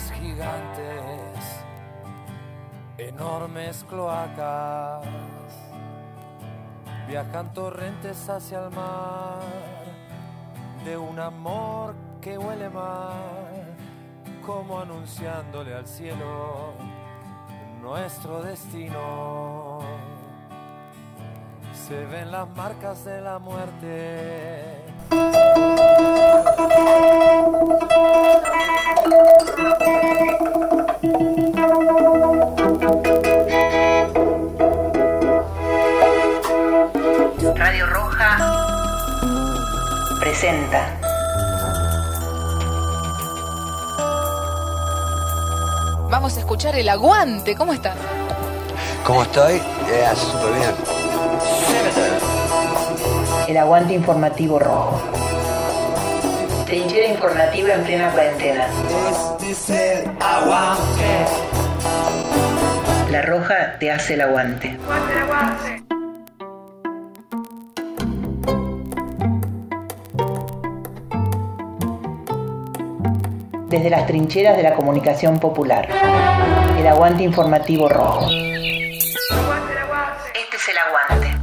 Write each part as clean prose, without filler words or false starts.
mares gigantes, enormes cloacas, viajan torrentes hacia el mar, de un amor que huele mal, como anunciándole al cielo nuestro destino. Se ven las marcas de la muerte. Radio Roja presenta Vamos a escuchar El Aguante. ¿Cómo estás? ¿Cómo estoy? Súper bien. El Aguante Informativo Rojo. Trinchera informativa en plena cuarentena. Este es el aguante. La Roja te hace el aguante. Desde las trincheras de la comunicación popular. El Aguante Informativo Rojo. Este es el aguante.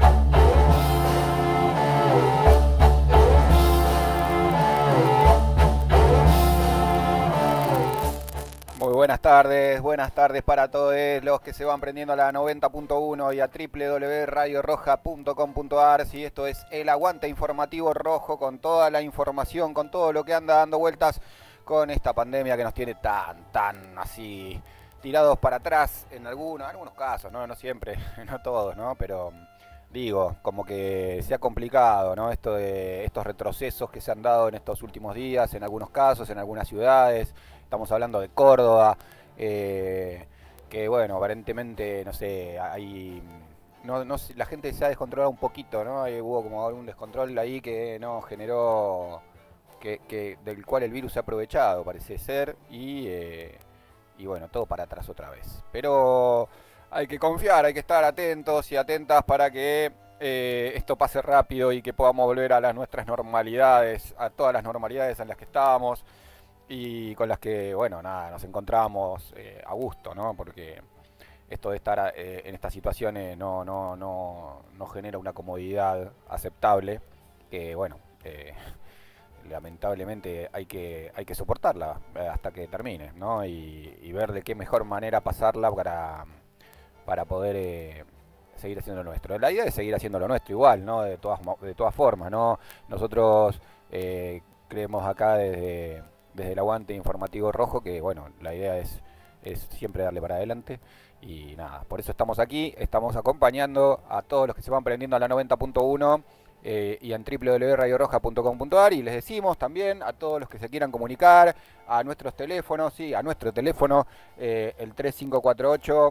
Muy buenas tardes para todos los que se van prendiendo a la 90.1 y a www.radioroja.com.ar. Si esto es el Aguante Informativo Rojo, con toda la información, con todo lo que anda dando vueltas con esta pandemia que nos tiene tan así tirados para atrás en algunos casos, no siempre, no todos, ¿no? Pero digo, como que se ha complicado, ¿no? Esto de estos retrocesos que se han dado en estos últimos días, en algunos casos, en algunas ciudades. Estamos hablando de Córdoba, que bueno, aparentemente, no sé, hay... la gente se ha descontrolado un poquito, ¿no? Hubo como algún descontrol ahí que no generó... del cual el virus se ha aprovechado, parece ser, y bueno, todo para atrás otra vez. Pero hay que confiar, hay que estar atentos y atentas para que esto pase rápido y que podamos volver a nuestras normalidades, a todas las normalidades en las que estábamos y con las que, bueno, nada, nos encontramos a gusto, ¿no? Porque esto de estar en estas situaciones no genera una comodidad aceptable, que bueno, lamentablemente hay que soportarla hasta que termine, ¿no? Y ver de qué mejor manera pasarla para poder seguir haciendo lo nuestro. La idea es seguir haciendo lo nuestro igual, ¿no? De todas formas, ¿no? Nosotros creemos acá desde el Aguante Informativo Rojo que, bueno, la idea es siempre darle para adelante. Y nada, por eso estamos aquí, estamos acompañando a todos los que se van prendiendo a la 90.1 y en www.radioroja.com.ar, y les decimos también a todos los que se quieran comunicar a nuestros teléfonos, sí, a nuestro teléfono, el 3548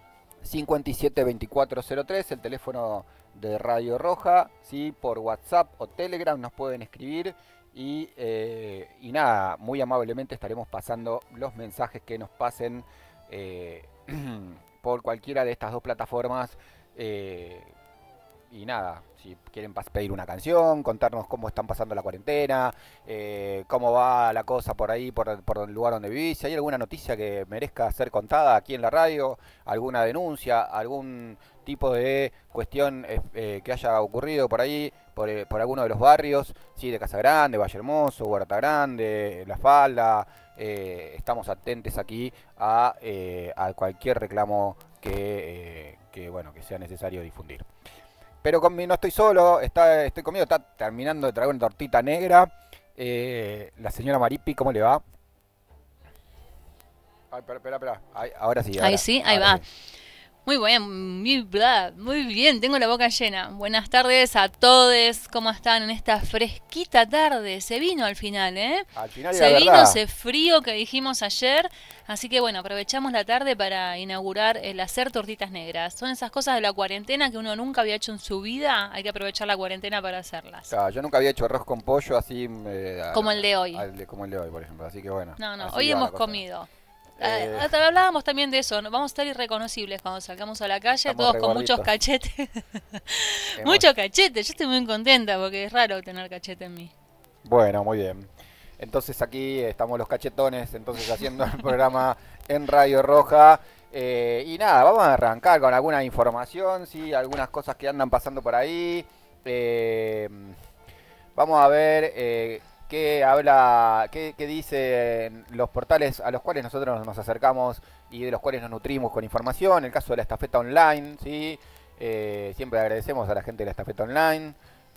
572403, el teléfono de Radio Roja, sí, por WhatsApp o Telegram nos pueden escribir y nada, muy amablemente estaremos pasando los mensajes que nos pasen por cualquiera de estas dos plataformas. Y nada, si quieren pedir una canción, contarnos cómo están pasando la cuarentena, cómo va la cosa por ahí, por el lugar donde vivís, si hay alguna noticia que merezca ser contada aquí en la radio, alguna denuncia, algún tipo de cuestión que haya ocurrido por ahí, por alguno de los barrios, sí, de Casa Grande, Valle Hermoso, Huerta Grande, La Falda. Estamos atentos aquí a cualquier reclamo que sea necesario difundir. Pero no estoy solo, estoy conmigo, está terminando de traer una tortita negra. La señora Maripi, ¿cómo le va? Ay, espera. Ahora sí. Ahí sí, ahí va. Sí. Muy bien, tengo la boca llena. Buenas tardes a todos, ¿cómo están en esta fresquita tarde? Se vino al final, ¿eh? Al final se vino ese frío que dijimos ayer, así que bueno, aprovechamos la tarde para inaugurar el hacer tortitas negras. Son esas cosas de la cuarentena que uno nunca había hecho en su vida, hay que aprovechar la cuarentena para hacerlas. Claro, yo nunca había hecho arroz con pollo así... como el de hoy. Como el de hoy, por ejemplo, así que bueno. No, hoy hemos comido. Hablábamos también de eso, ¿no? Vamos a estar irreconocibles cuando salgamos a la calle, todos con muchos cachetes. Muchos cachetes, yo estoy muy contenta porque es raro tener cachete en mí. Bueno, muy bien. Entonces aquí estamos los cachetones, entonces haciendo el programa en Radio Roja. Y nada, vamos a arrancar con alguna información, ¿sí? Algunas cosas que andan pasando por ahí. Vamos a ver qué dicen los portales a los cuales nosotros nos acercamos y de los cuales nos nutrimos con información. El caso de la estafeta online, ¿sí? Siempre agradecemos a la gente de la estafeta online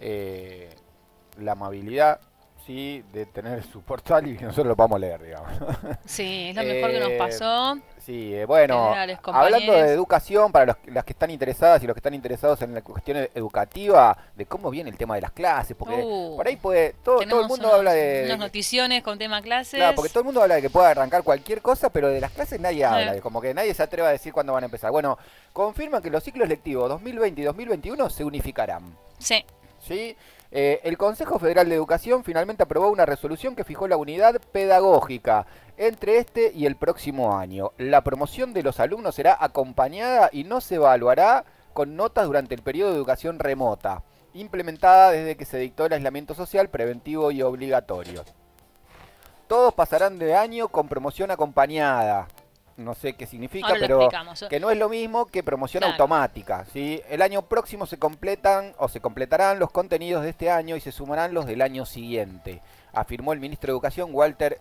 la amabilidad, ¿sí? De tener su portal y que nosotros lo podamos leer, digamos. Sí, es lo mejor que nos pasó. Sí, bueno, hablando de educación, para las que están interesadas y los que están interesados en la cuestión educativa, de cómo viene el tema de las clases, porque por ahí puede, todo el mundo habla de... unas noticiones con tema clases. Claro, porque todo el mundo habla de que pueda arrancar cualquier cosa, pero de las clases nadie habla, como que nadie se atreve a decir cuándo van a empezar. Bueno, confirman que los ciclos lectivos 2020 y 2021 se unificarán. Sí. ¿Sí? El Consejo Federal de Educación finalmente aprobó una resolución que fijó la unidad pedagógica entre este y el próximo año. La promoción de los alumnos será acompañada y no se evaluará con notas durante el periodo de educación remota, implementada desde que se dictó el aislamiento social preventivo y obligatorio. Todos pasarán de año con promoción acompañada. No sé qué significa, pero que no es lo mismo que promoción automática, ¿sí? El año próximo se completarán los contenidos de este año y se sumarán los del año siguiente, afirmó el ministro de Educación Walter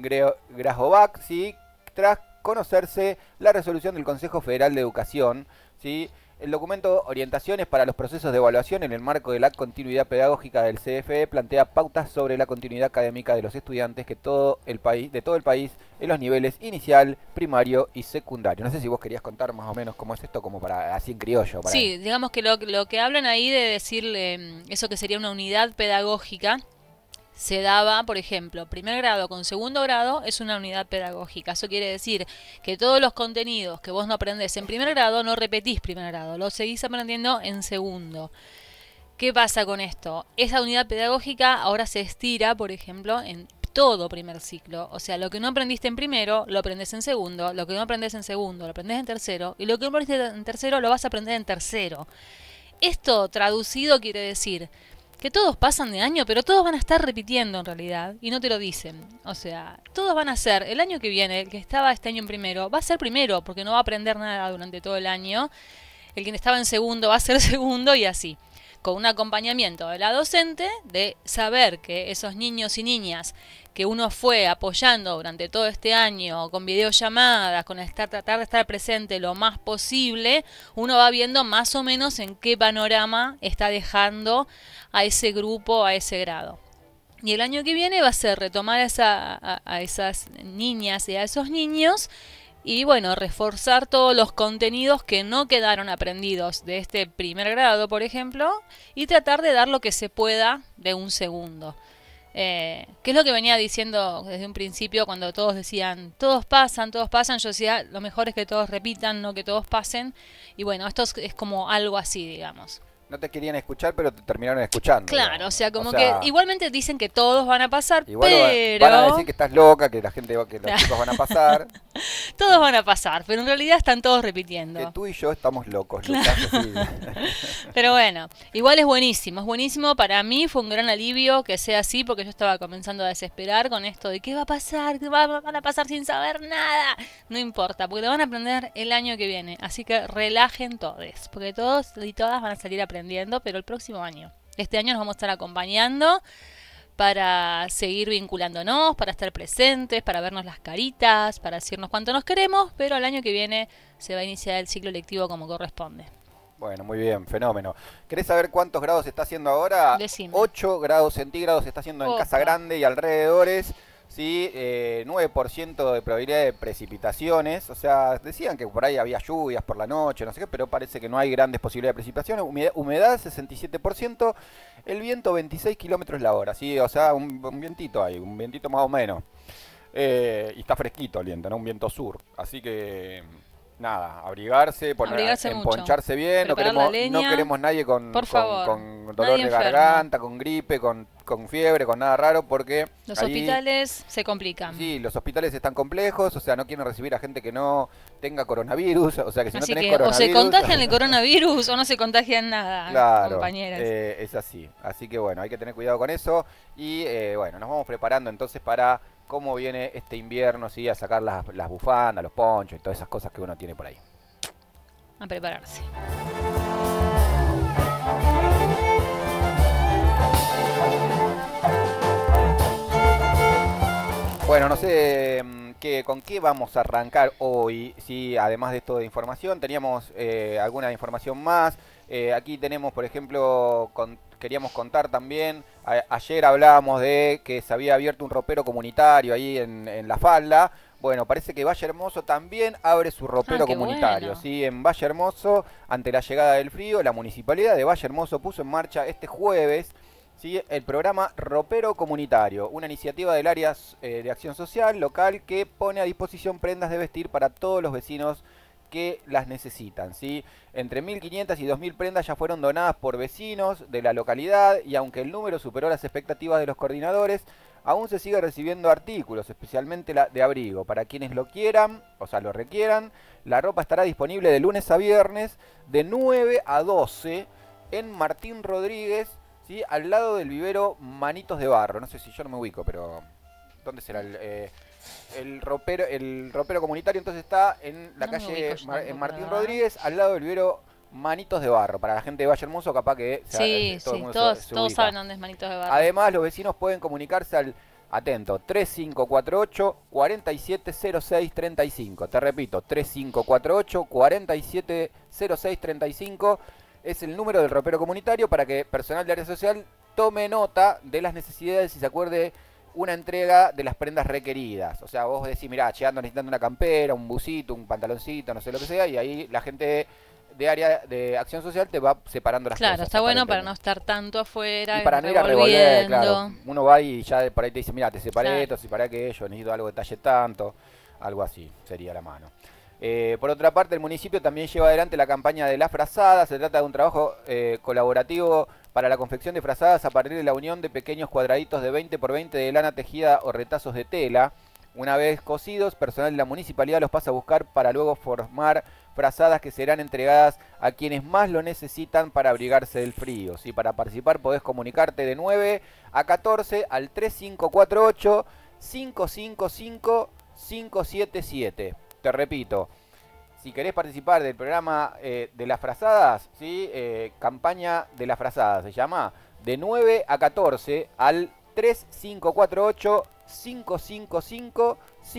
Grajovac, ¿sí? Tras conocerse la resolución del Consejo Federal de Educación, ¿sí? El documento Orientaciones para los procesos de evaluación en el marco de la continuidad pedagógica del CFE plantea pautas sobre la continuidad académica de los estudiantes de todo el país en los niveles inicial, primario y secundario. No sé si vos querías contar más o menos cómo es esto, como para así en criollo. Sí, digamos que lo que hablan ahí de decirle eso que sería una unidad pedagógica, se daba, por ejemplo, primer grado con segundo grado es una unidad pedagógica. Eso quiere decir que todos los contenidos que vos no aprendés en primer grado, no repetís primer grado, lo seguís aprendiendo en segundo. ¿Qué pasa con esto? Esa unidad pedagógica ahora se estira, por ejemplo, en todo primer ciclo. O sea, lo que no aprendiste en primero, lo aprendés en segundo, lo que no aprendés en segundo, lo aprendés en tercero, y lo que no aprendiste en tercero, lo vas a aprender en tercero. Esto traducido quiere decir que todos pasan de año, pero todos van a estar repitiendo en realidad, y no te lo dicen. O sea, todos van a ser, el año que viene, el que estaba este año en primero, va a ser primero, porque no va a aprender nada durante todo el año. El que estaba en segundo va a ser segundo y así. Con un acompañamiento de la docente, de saber que esos niños y niñas que uno fue apoyando durante todo este año, con videollamadas, con tratar de estar presente lo más posible, uno va viendo más o menos en qué panorama está dejando a ese grupo, a ese grado. Y el año que viene va a ser retomar a esas niñas y a esos niños y bueno, reforzar todos los contenidos que no quedaron aprendidos de este primer grado, por ejemplo, y tratar de dar lo que se pueda de un segundo. Que es lo que venía diciendo desde un principio cuando todos decían, todos pasan, yo decía, lo mejor es que todos repitan, no que todos pasen, y bueno, esto es como algo así, digamos. No te querían escuchar, pero te terminaron escuchando. Claro, digamos. O sea, que igualmente dicen que todos van a pasar, igual pero... van a decir que estás loca, que los chicos van a pasar. Todos van a pasar, pero en realidad están todos repitiendo. Que tú y yo estamos locos, claro. Lucas, Pero bueno, igual es buenísimo. Para mí fue un gran alivio que sea así, porque yo estaba comenzando a desesperar con esto de qué va a pasar, van a pasar sin saber nada. No importa, porque lo van a aprender el año que viene. Así que relajen todos, porque todos y todas van a salir aprendiendo, pero el próximo año. Este año nos vamos a estar acompañando para seguir vinculándonos, para estar presentes, para vernos las caritas, para decirnos cuánto nos queremos, pero el año que viene se va a iniciar el ciclo lectivo como corresponde. Bueno, muy bien, fenómeno. ¿Querés saber cuántos grados está haciendo ahora? Decime. 8 grados centígrados está haciendo en Casa Grande y alrededores. Sí, 9% de probabilidad de precipitaciones, o sea, decían que por ahí había lluvias por la noche, no sé qué, pero parece que no hay grandes posibilidades de precipitaciones, humedad 67%, el viento 26 kilómetros la hora, sí, o sea, un vientito ahí, un vientito más o menos, y está fresquito el viento, ¿no? Un viento sur, así que... Nada, abrigarse, emponcharse bien, no queremos nadie con dolor de garganta, con gripe, con con fiebre, con nada raro, porque Los ahí, hospitales se complican. sí, los hospitales están complejos, o sea, no quieren recibir a gente que no tenga coronavirus, o sea, que si no Así tenés que o coronavirus... se contagian el coronavirus o no se contagian nada, Claro, compañeras. es así. Así que bueno, hay que tener cuidado con eso. Y bueno, nos vamos preparando entonces para cómo viene este invierno, ¿sí? A sacar las bufandas, los ponchos y todas esas cosas que uno tiene por ahí. A prepararse. Bueno, no sé con qué vamos a arrancar hoy, ¿sí? Además de esto de información, teníamos alguna información más. Aquí tenemos, por ejemplo, queríamos contar también, ayer hablábamos de que se había abierto un ropero comunitario ahí en La Falda. Bueno, parece que Valle Hermoso también abre su ropero qué comunitario, bueno. ¿sí? En Valle Hermoso, ante la llegada del frío, la Municipalidad de Valle Hermoso puso en marcha este jueves, ¿sí? El programa Ropero Comunitario, una iniciativa del área de acción social local que pone a disposición prendas de vestir para todos los vecinos que las necesitan, ¿sí? Entre 1.500 y 2.000 prendas ya fueron donadas por vecinos de la localidad y aunque el número superó las expectativas de los coordinadores, aún se sigue recibiendo artículos, especialmente de abrigo, para quienes lo quieran, o sea, lo requieran. La ropa estará disponible de lunes a viernes de 9 a 12 en Martín Rodríguez, ¿sí? Al lado del vivero Manitos de Barro. No sé si yo no me ubico, pero ¿dónde será el ropero comunitario? Entonces está en la calle en Martín Rodríguez, al lado del vivero Manitos de Barro. Para la gente de Valle Hermoso, capaz que Sí, todo el mundo todos se ubica. saben dónde es Manitos de Barro. Además, los vecinos pueden comunicarse al, atento, 3548 470635. Te repito, 3548 470635 es el número del ropero comunitario para que personal de área social tome nota de las necesidades y se acuerde una entrega de las prendas requeridas. O sea, vos decís, mirá, che, ando necesitando una campera, un busito, un pantaloncito, no sé lo que sea, y ahí la gente de área de acción social te va separando las cosas. Claro, está bueno para aparentemente. no estar tanto afuera. Y para no ir a revolver, revolviendo. claro. Uno va y ya por ahí te dice, mira, te separé Claro. esto, separé aquello, necesito algo de talle tanto, algo así sería la mano. Por otra parte, el municipio también lleva adelante la campaña de la frazada. Se trata de un trabajo colaborativo para la confección de frazadas a partir de la unión de pequeños cuadraditos de 20 por 20 de lana tejida o retazos de tela. Una vez cosidos, personal de la municipalidad los pasa a buscar para luego formar frazadas que serán entregadas a quienes más lo necesitan para abrigarse del frío. ¿Sí? Para participar podés comunicarte de 9 a 14 al 3548 555 577. Te repito, si querés participar del programa de las frazadas, ¿sí? Campaña de las frazadas, se llama, de 9 a 14 al 3548 555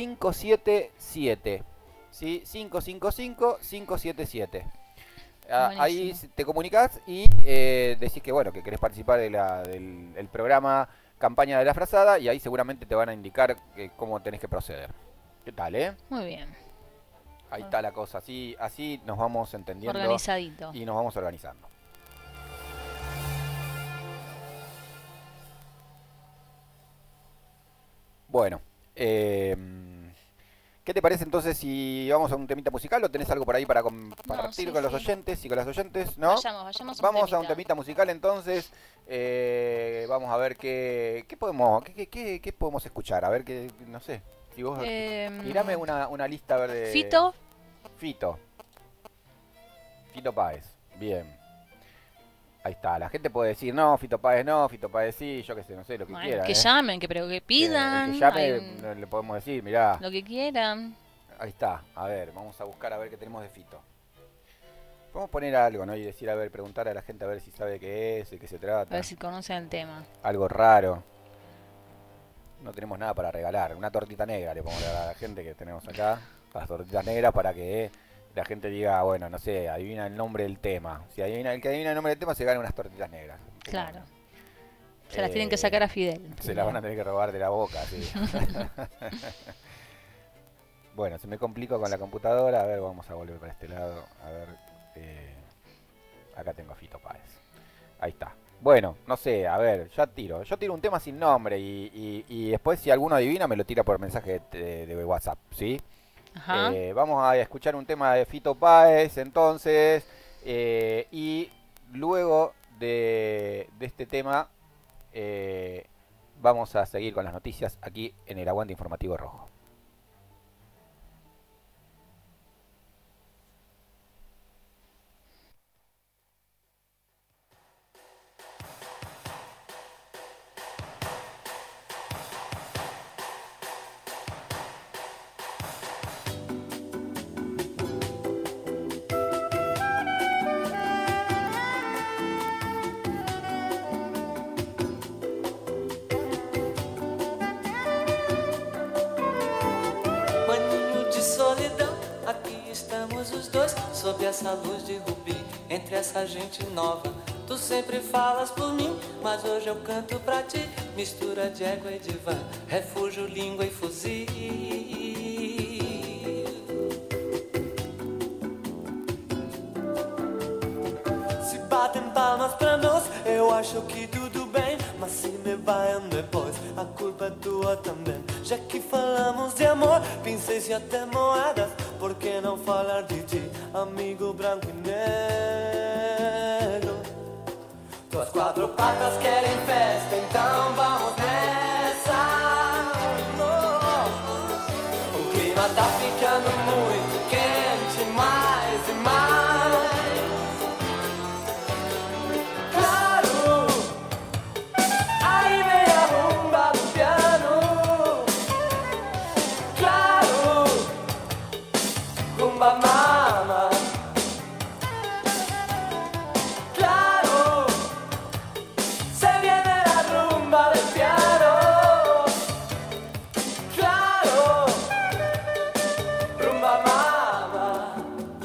577. ¿Sí? 555 577. Ahí te comunicás y decís que bueno, que querés participar del programa Campaña de la Frazada y ahí seguramente te van a indicar cómo tenés que proceder. ¿Qué tal, Muy bien. Ahí está la cosa, así nos vamos entendiendo. Organizadito. Y nos vamos organizando. Bueno, ¿qué te parece entonces si vamos a un temita musical o tenés algo por ahí para compartir con los oyentes y con las oyentes? ¿No? Vamos a un temita musical entonces. Vamos a ver qué podemos escuchar. A ver qué, no sé. Si vos tirame una lista a ver de... Fito Páez, bien. Ahí está, la gente puede decir no, Fito Páez sí, yo qué sé, no sé, lo que quiera. Que llamen, que pidan. Que llame, le podemos decir, mirá. Lo que quieran. Ahí está, a ver, vamos a buscar a ver qué tenemos de Fito. Podemos poner algo, ¿no? Y decir, a ver, preguntar a la gente a ver si sabe qué es, de qué se trata. A ver si conocen el tema. Algo raro. No tenemos nada para regalar. Una tortita negra le podemos regalar a la gente que tenemos acá. Las tortitas negras para que la gente diga, bueno, no sé, adivina el nombre del tema. Si el que adivina el nombre del tema se gana unas tortitas negras. Claro. Se las tienen que sacar a Fidel. Se las van a tener que robar de la boca, sí. Bueno, se me complica con la computadora. A ver, vamos a volver para este lado. A ver, acá tengo a Fito Páez. Ahí está. Bueno, no sé, a ver, yo tiro un tema sin nombre y después si alguno adivina me lo tira por mensaje de WhatsApp, ¿sí? Ajá. Vamos a escuchar un tema de Fito Páez entonces y luego de este tema Vamos a seguir con las noticias aquí en el Aguante Informativo Rojo. Sob essa luz de rubi, entre essa gente nova. Tu sempre falas por mim, mas hoje eu canto pra ti. Mistura de égua e divã, refúgio, língua e fuzil. Se batem palmas pra nós, eu acho que tudo bem. Mas se me vaiam depois, a culpa é tua também. Já que falamos de amor, pincéis e até moedas, por que não falar de ti, amigo branco e negro? Tuas quatro patas querem festa, então vamos nessa. O clima tá ficando muito quente, mais e mais. Claro, aí vem a rumba do piano. Claro, rumba mama. Claro, se viene la rumba del piano. Claro, rumba mama.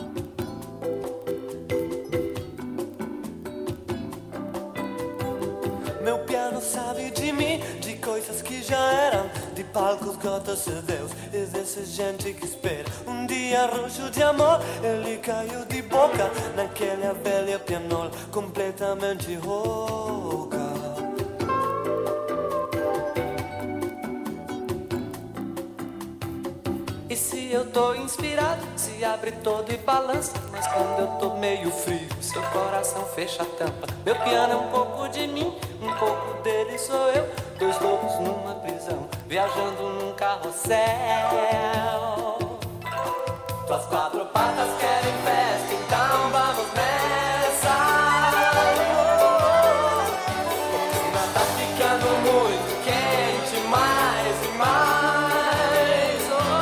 Meu piano sabe de mim, de coisas que já eram, de palcos, gotas e Deus. Existe gente que espera um dia roxo de amor. Ele caiu de boca naquela velha pianola completamente rouca. E se eu tô inspirado, se abre todo e balança. Mas quando eu tô meio frio, seu coração fecha a tampa. Meu piano é um pouco de mim, um pouco dele sou eu. Dois lobos numa prisão, viajando num carrossel. Tuas quatro patas querem festa, então vamos nessa. O clima tá ficando muito quente, mais e mais.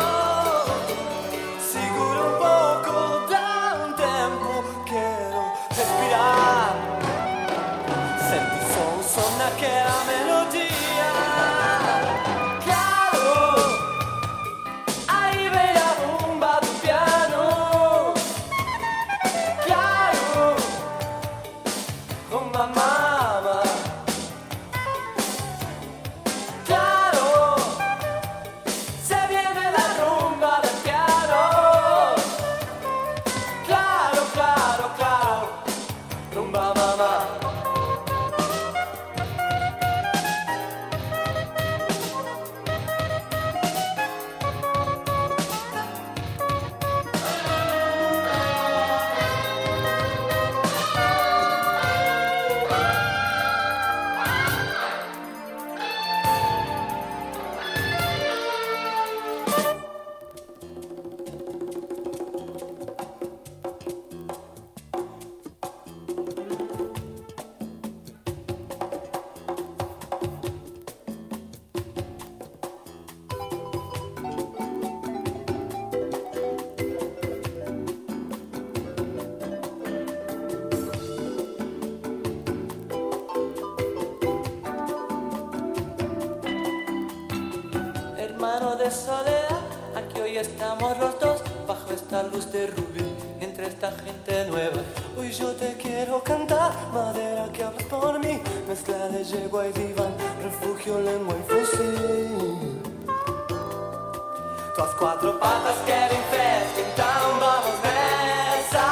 Segura um pouco, dá um tempo, quero respirar. Sente só o som naquela melodia. De soledad, aquí hoy estamos los dos, bajo esta luz de rubí, entre esta gente nueva. Hoy yo te quiero cantar, madera que hablas por mí, mezcla de yegua y diván, refugio, lengua y fusil. Tuas quatro patas querem festa, então vamos nessa.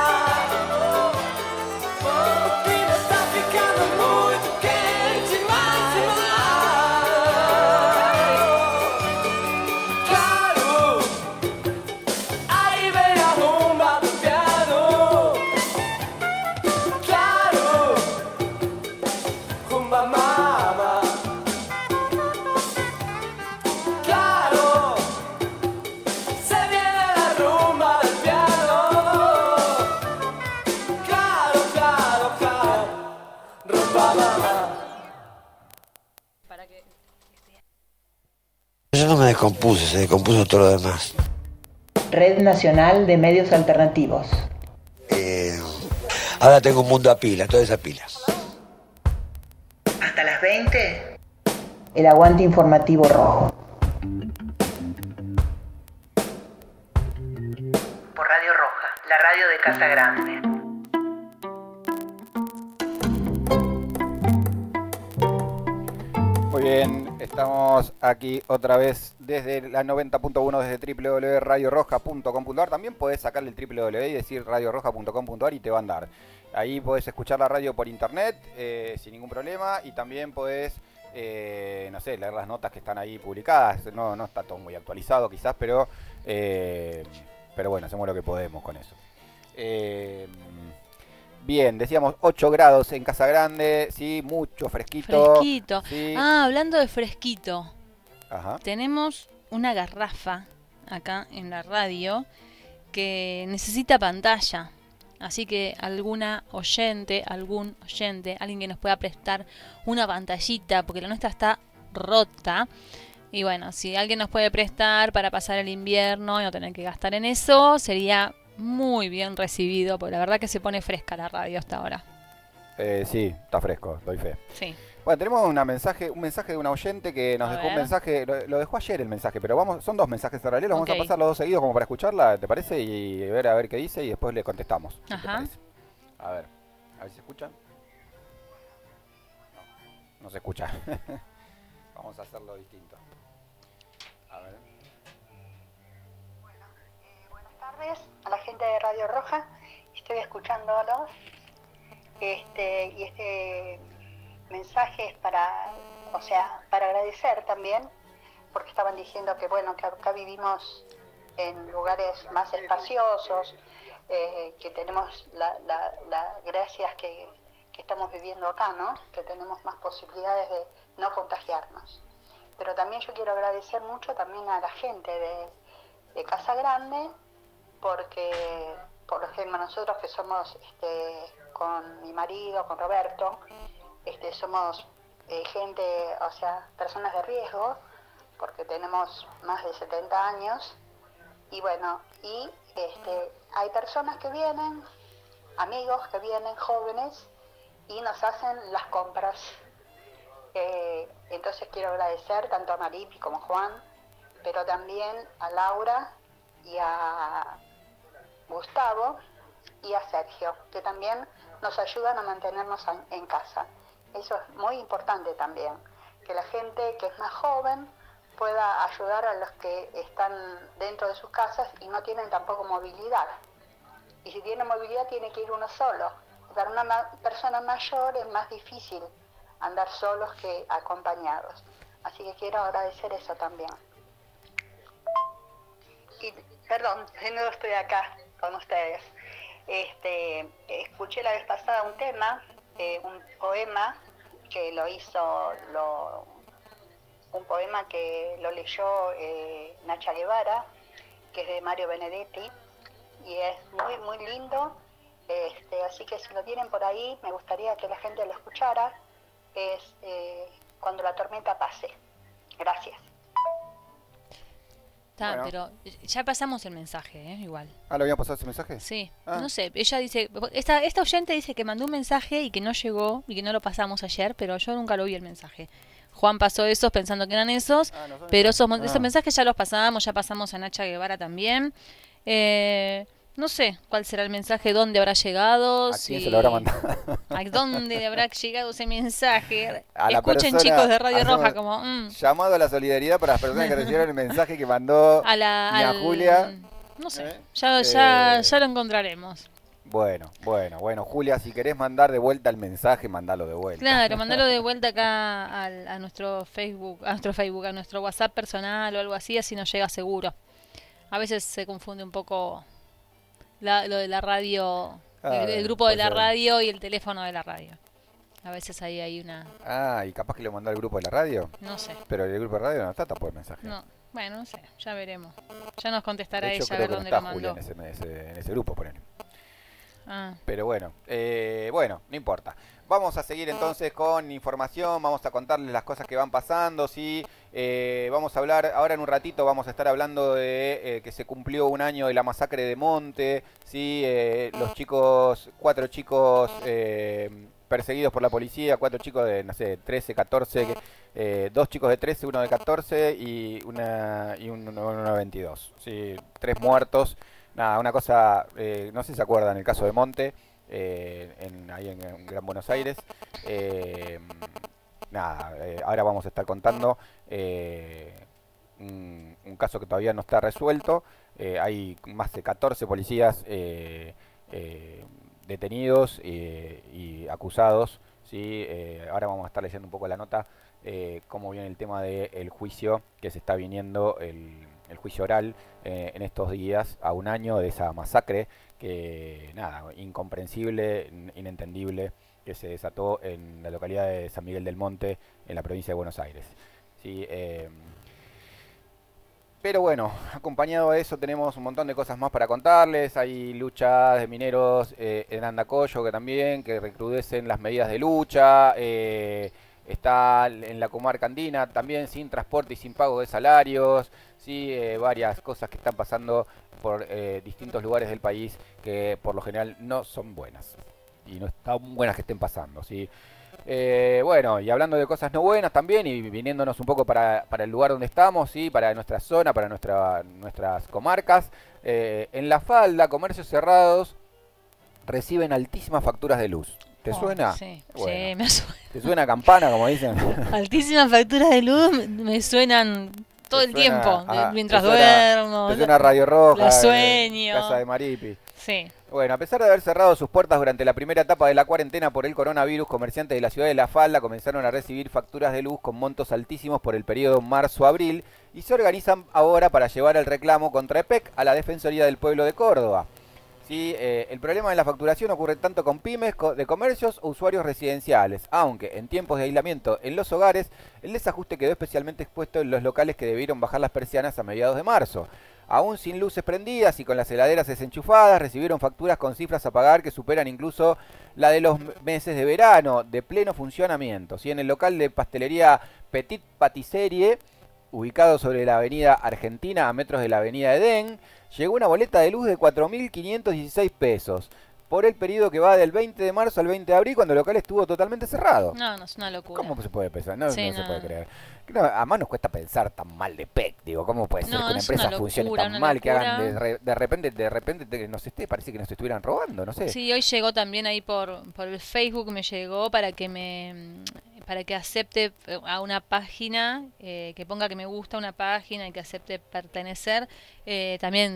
O clima está ficando muito quente, mais e mais. Mama Yo no me descompuse, se descompuso todo lo demás. Red Nacional de Medios Alternativos. Ahora tengo un mundo a pilas, todas esas pilas. Hasta las 20. El aguante informativo rojo. Por Radio Roja, la radio de Casa Grande. Muy bien, estamos aquí otra vez desde la 90.1 desde www.radioroja.com.ar. También podés sacarle el www y decir radioroja.com.ar y te va a andar. Ahí podés escuchar la radio por internet sin ningún problema y también podés, no sé, leer las notas que están ahí publicadas. No está todo muy actualizado quizás, pero bueno, hacemos lo que podemos con eso. Bien, decíamos 8 grados en Casa Grande, sí, mucho fresquito. Fresquito. Sí. Ah, hablando de fresquito. Ajá. Tenemos una garrafa acá en la radio que necesita pantalla. Así que algún oyente, alguien que nos pueda prestar una pantallita, porque la nuestra está rota. Y bueno, si alguien nos puede prestar para pasar el invierno y no tener que gastar en eso, sería muy bien recibido, porque la verdad que se pone fresca la radio hasta ahora. Sí, está fresco, doy fe. Sí. Bueno, tenemos un mensaje de una oyente que nos dejó un mensaje, lo dejó ayer el mensaje, pero son 2 mensajes en realidad, los vamos a pasar los 2 seguidos como para escucharla, ¿te parece? Y ver a ver qué dice y después le contestamos. Si Ajá. te parece. A ver si se escucha. No se escucha. Vamos a hacerlo distinto. A ver. Buenas tardes a la gente de Radio Roja, estoy escuchándolos y este mensaje es para agradecer también, porque estaban diciendo que bueno, que acá vivimos en lugares más espaciosos, que tenemos la gracias que estamos viviendo acá, ¿no? Que tenemos más posibilidades de no contagiarnos. Pero también yo quiero agradecer mucho también a la gente de Casa Grande, porque por ejemplo nosotros que somos con mi marido, con Roberto, somos gente, o sea, personas de riesgo, porque tenemos más de 70 años, y bueno, hay personas que vienen, amigos que vienen, jóvenes, y nos hacen las compras. Entonces quiero agradecer tanto a Maripi como a Juan, pero también a Laura y a Gustavo y a Sergio, que también nos ayudan a mantenernos en casa. Eso es muy importante también, que la gente que es más joven pueda ayudar a los que están dentro de sus casas y no tienen tampoco movilidad. Y si tienen movilidad tiene que ir uno solo. Para una persona mayor es más difícil andar solos que acompañados. Así que quiero agradecer eso también. Y perdón, de nuevo estoy acá con ustedes. Escuché la vez pasada un tema, un poema que un poema que lo leyó Nacha Guevara, que es de Mario Benedetti, y es muy muy lindo. Así que si lo tienen por ahí, me gustaría que la gente lo escuchara. Es Cuando la tormenta pase. Gracias. Bueno. Pero ya pasamos el mensaje, igual. ¿Ah, lo habíamos pasado ese mensaje? Sí, no sé, ella dice, esta oyente dice que mandó un mensaje y que no llegó y que no lo pasamos ayer, pero yo nunca lo vi el mensaje. Juan pasó esos pensando que eran esos, pero esos mensajes ya los pasamos, ya pasamos a Nacha Guevara también. No sé cuál será el mensaje, dónde habrá llegado. ¿A quién se lo habrá mandado? ¿A dónde habrá llegado ese mensaje? Escuchen, persona, chicos de Radio Roja, como... Llamado a la solidaridad para las personas que recibieron el mensaje que mandó a Julia. No sé, ya lo encontraremos. Bueno, Julia, si querés mandar de vuelta el mensaje, mandalo de vuelta. Claro, mandalo de vuelta acá a nuestro Facebook, a nuestro WhatsApp personal o algo así nos llega seguro. A veces se confunde un poco lo de la radio, el grupo de la radio y el teléfono de la radio. A veces ahí hay una... Ah, ¿y capaz que lo mandó al grupo de la radio? No sé. Pero el grupo de radio no está tampoco el mensaje. No, bueno, no sé, ya veremos. Ya nos contestará de hecho, ella a ver dónde lo mandó. Julia en ese grupo, ponele. Ah. Pero bueno, no importa. vamos a seguir entonces con información, vamos a contarles las cosas que van pasando, ¿sí? Vamos a hablar, ahora en un ratito vamos a estar hablando de que se cumplió un año de la masacre de Monte, ¿sí? Los chicos, 4 chicos perseguidos por la policía, 4 chicos de, no sé, 13, 14, 2 chicos de 13, uno de 14 y uno de 22, ¿sí? 3 muertos, nada, una cosa, no sé si se acuerdan el caso de Monte. Ahí en Gran Buenos Aires. Ahora vamos a estar contando un caso que todavía no está resuelto. Hay más de 14 policías detenidos y acusados, ¿sí? Ahora vamos a estar leyendo un poco la nota, cómo viene el tema del juicio que se está viniendo, el juicio oral en estos días, a un año de esa masacre que, nada, incomprensible, inentendible, que se desató en la localidad de San Miguel del Monte, en la provincia de Buenos Aires. ¿Sí? Pero bueno, acompañado de eso tenemos un montón de cosas más para contarles. Hay luchas de mineros en Andacollo que recrudecen las medidas de lucha. Está en la comarca andina también sin transporte y sin pago de salarios. Sí, varias cosas que están pasando por distintos lugares del país que por lo general no son buenas. Y no están buenas que estén pasando, ¿sí? Bueno, y hablando de cosas no buenas también, y viniéndonos un poco para el lugar donde estamos, ¿sí? Para nuestra zona, para nuestras comarcas, en La Falda, comercios cerrados reciben altísimas facturas de luz. ¿Te suena? Sí, bueno, sí, me suena. ¿Te suena campana, como dicen? Altísimas facturas de luz me suenan todo el tiempo, mientras duermo. Te suena Radio Roja, la sueño. Casa de Maripi. Sí. Bueno, a pesar de haber cerrado sus puertas durante la primera etapa de la cuarentena por el coronavirus, comerciantes de la ciudad de La Falda comenzaron a recibir facturas de luz con montos altísimos por el periodo marzo-abril y se organizan ahora para llevar el reclamo contra EPEC a la Defensoría del Pueblo de Córdoba. ¿Sí? El problema de la facturación ocurre tanto con pymes de comercios o usuarios residenciales, aunque en tiempos de aislamiento en los hogares, el desajuste quedó especialmente expuesto en los locales que debieron bajar las persianas a mediados de marzo. Aún sin luces prendidas y con las heladeras desenchufadas, recibieron facturas con cifras a pagar que superan incluso la de los meses de verano, de pleno funcionamiento. ¿Sí? En el local de pastelería Petit Patisserie, ubicado sobre la avenida Argentina a metros de la avenida Edén, llegó una boleta de luz de 4.516 pesos por el periodo que va del 20 de marzo al 20 de abril, cuando el local estuvo totalmente cerrado. No, no es una locura. ¿Cómo se puede pensar? No, Sí, no se no. puede creer. No, además nos cuesta pensar tan mal de PEC, digo, ¿cómo puede ser No, que una es una empresa funcione locura, tan una mal, que locura. hagan de repente, no sé, parece que nos estuvieran robando, no sé. Sí, hoy llegó también ahí por el Facebook, me llegó para que acepte a una página, que ponga que me gusta una página y que acepte pertenecer, también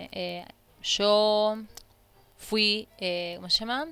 yo fui, ¿cómo se llama?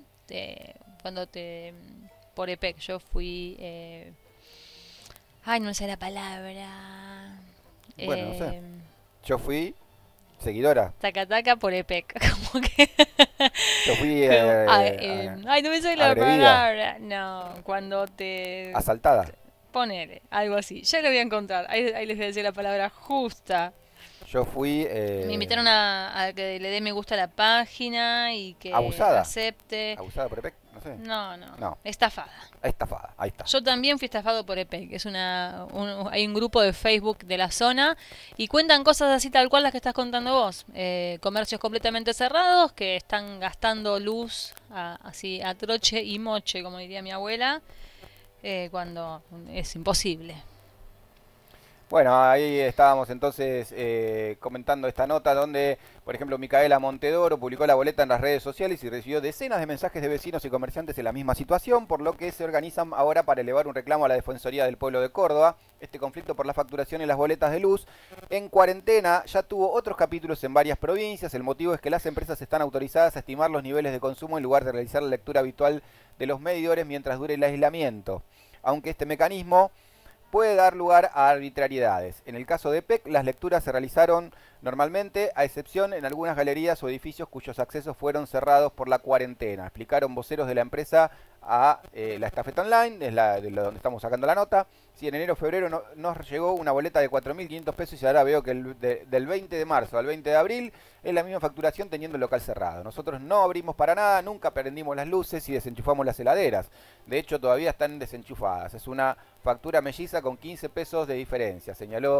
Por EPEC, yo fui, ay, no sé la palabra. Bueno, no sé. Yo fui seguidora. Taca por EPEC, como que... Yo fui ay, no me sale la agredida. palabra. No, cuando te... Asaltada. Ponele, algo así. Ya lo voy a encontrar. Ahí les voy a decir la palabra justa. Yo fui... Me invitaron a que le dé me gusta a la página y que ¿Abusada? acepte. ¿Abusada por EPEC? No sé. No. Estafada. Estafada, ahí está. Yo también fui estafado por EPEC. Hay un grupo de Facebook de la zona y cuentan cosas así tal cual las que estás contando vos. Comercios completamente cerrados que están gastando luz así a troche y moche, como diría mi abuela, cuando es imposible. Bueno, ahí estábamos entonces comentando esta nota donde, por ejemplo, Micaela Montedoro publicó la boleta en las redes sociales y recibió decenas de mensajes de vecinos y comerciantes en la misma situación, por lo que se organizan ahora para elevar un reclamo a la Defensoría del Pueblo de Córdoba. Este conflicto por la facturación y las boletas de luz en cuarentena ya tuvo otros capítulos en varias provincias. El motivo es que las empresas están autorizadas a estimar los niveles de consumo en lugar de realizar la lectura habitual de los medidores mientras dure el aislamiento, aunque este mecanismo puede dar lugar a arbitrariedades. En el caso de PEC, las lecturas se realizaron normalmente, a excepción en algunas galerías o edificios cuyos accesos fueron cerrados por la cuarentena. Explicaron voceros de la empresa a la Estafeta Online, es de donde estamos sacando la nota. Sí, en enero o febrero nos llegó una boleta de 4.500 pesos y ahora veo que del 20 de marzo al 20 de abril es la misma facturación teniendo el local cerrado. Nosotros no abrimos para nada, nunca prendimos las luces y desenchufamos las heladeras. De hecho, todavía están desenchufadas. Es una factura melliza con 15 pesos de diferencia, señaló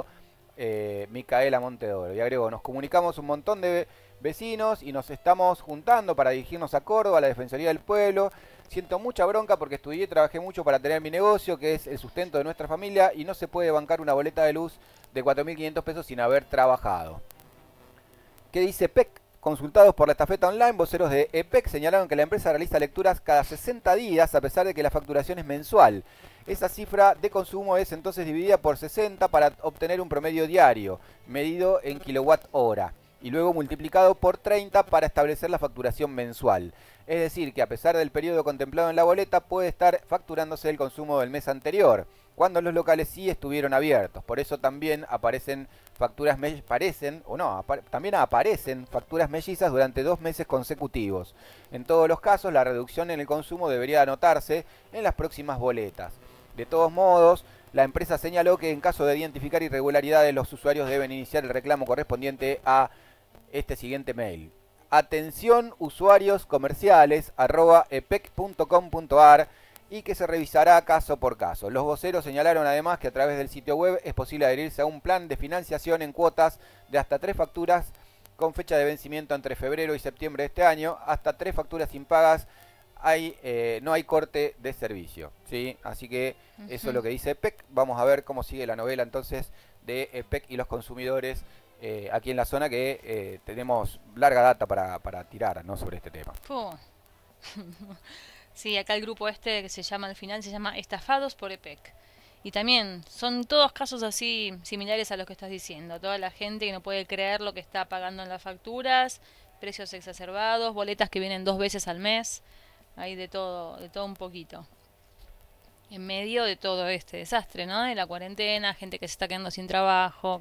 Micaela Montedoro. Y agregó, nos comunicamos un montón de vecinos y nos estamos juntando para dirigirnos a Córdoba, a la Defensoría del Pueblo. Siento mucha bronca porque estudié y trabajé mucho para tener mi negocio, que es el sustento de nuestra familia, y no se puede bancar una boleta de luz de 4.500 pesos sin haber trabajado. ¿Qué dice EPEC? Consultados por la Estafeta Online, voceros de EPEC señalaron que la empresa realiza lecturas cada 60 días a pesar de que la facturación es mensual. Esa cifra de consumo es entonces dividida por 60 para obtener un promedio diario, medido en kilowatt hora, y luego multiplicado por 30 para establecer la facturación mensual. Es decir, que a pesar del periodo contemplado en la boleta, puede estar facturándose el consumo del mes anterior, cuando los locales sí estuvieron abiertos. Por eso también aparecen facturas también aparecen facturas mellizas durante 2 meses consecutivos. En todos los casos, la reducción en el consumo debería anotarse en las próximas boletas. De todos modos, la empresa señaló que en caso de identificar irregularidades, los usuarios deben iniciar el reclamo correspondiente a este siguiente mail: atención usuarios comerciales @epec.com.ar, y que se revisará caso por caso. Los voceros señalaron además que a través del sitio web es posible adherirse a un plan de financiación en cuotas de hasta 3 facturas con fecha de vencimiento entre febrero y septiembre de este año. Hasta 3 facturas impagas no hay corte de servicio, ¿sí? Así que eso es lo que dice EPEC. Vamos a ver cómo sigue la novela entonces de EPEC y los consumidores aquí en la zona, que tenemos larga data para tirar, ¿no?, sobre este tema. Sí, acá el grupo que se llama al final, se llama Estafados por EPEC. Y también son todos casos así similares a los que estás diciendo. Toda la gente que no puede creer lo que está pagando en las facturas, precios exacerbados, boletas que vienen 2 veces al mes. Hay de todo un poquito. En medio de todo este desastre, ¿no? De la cuarentena, gente que se está quedando sin trabajo,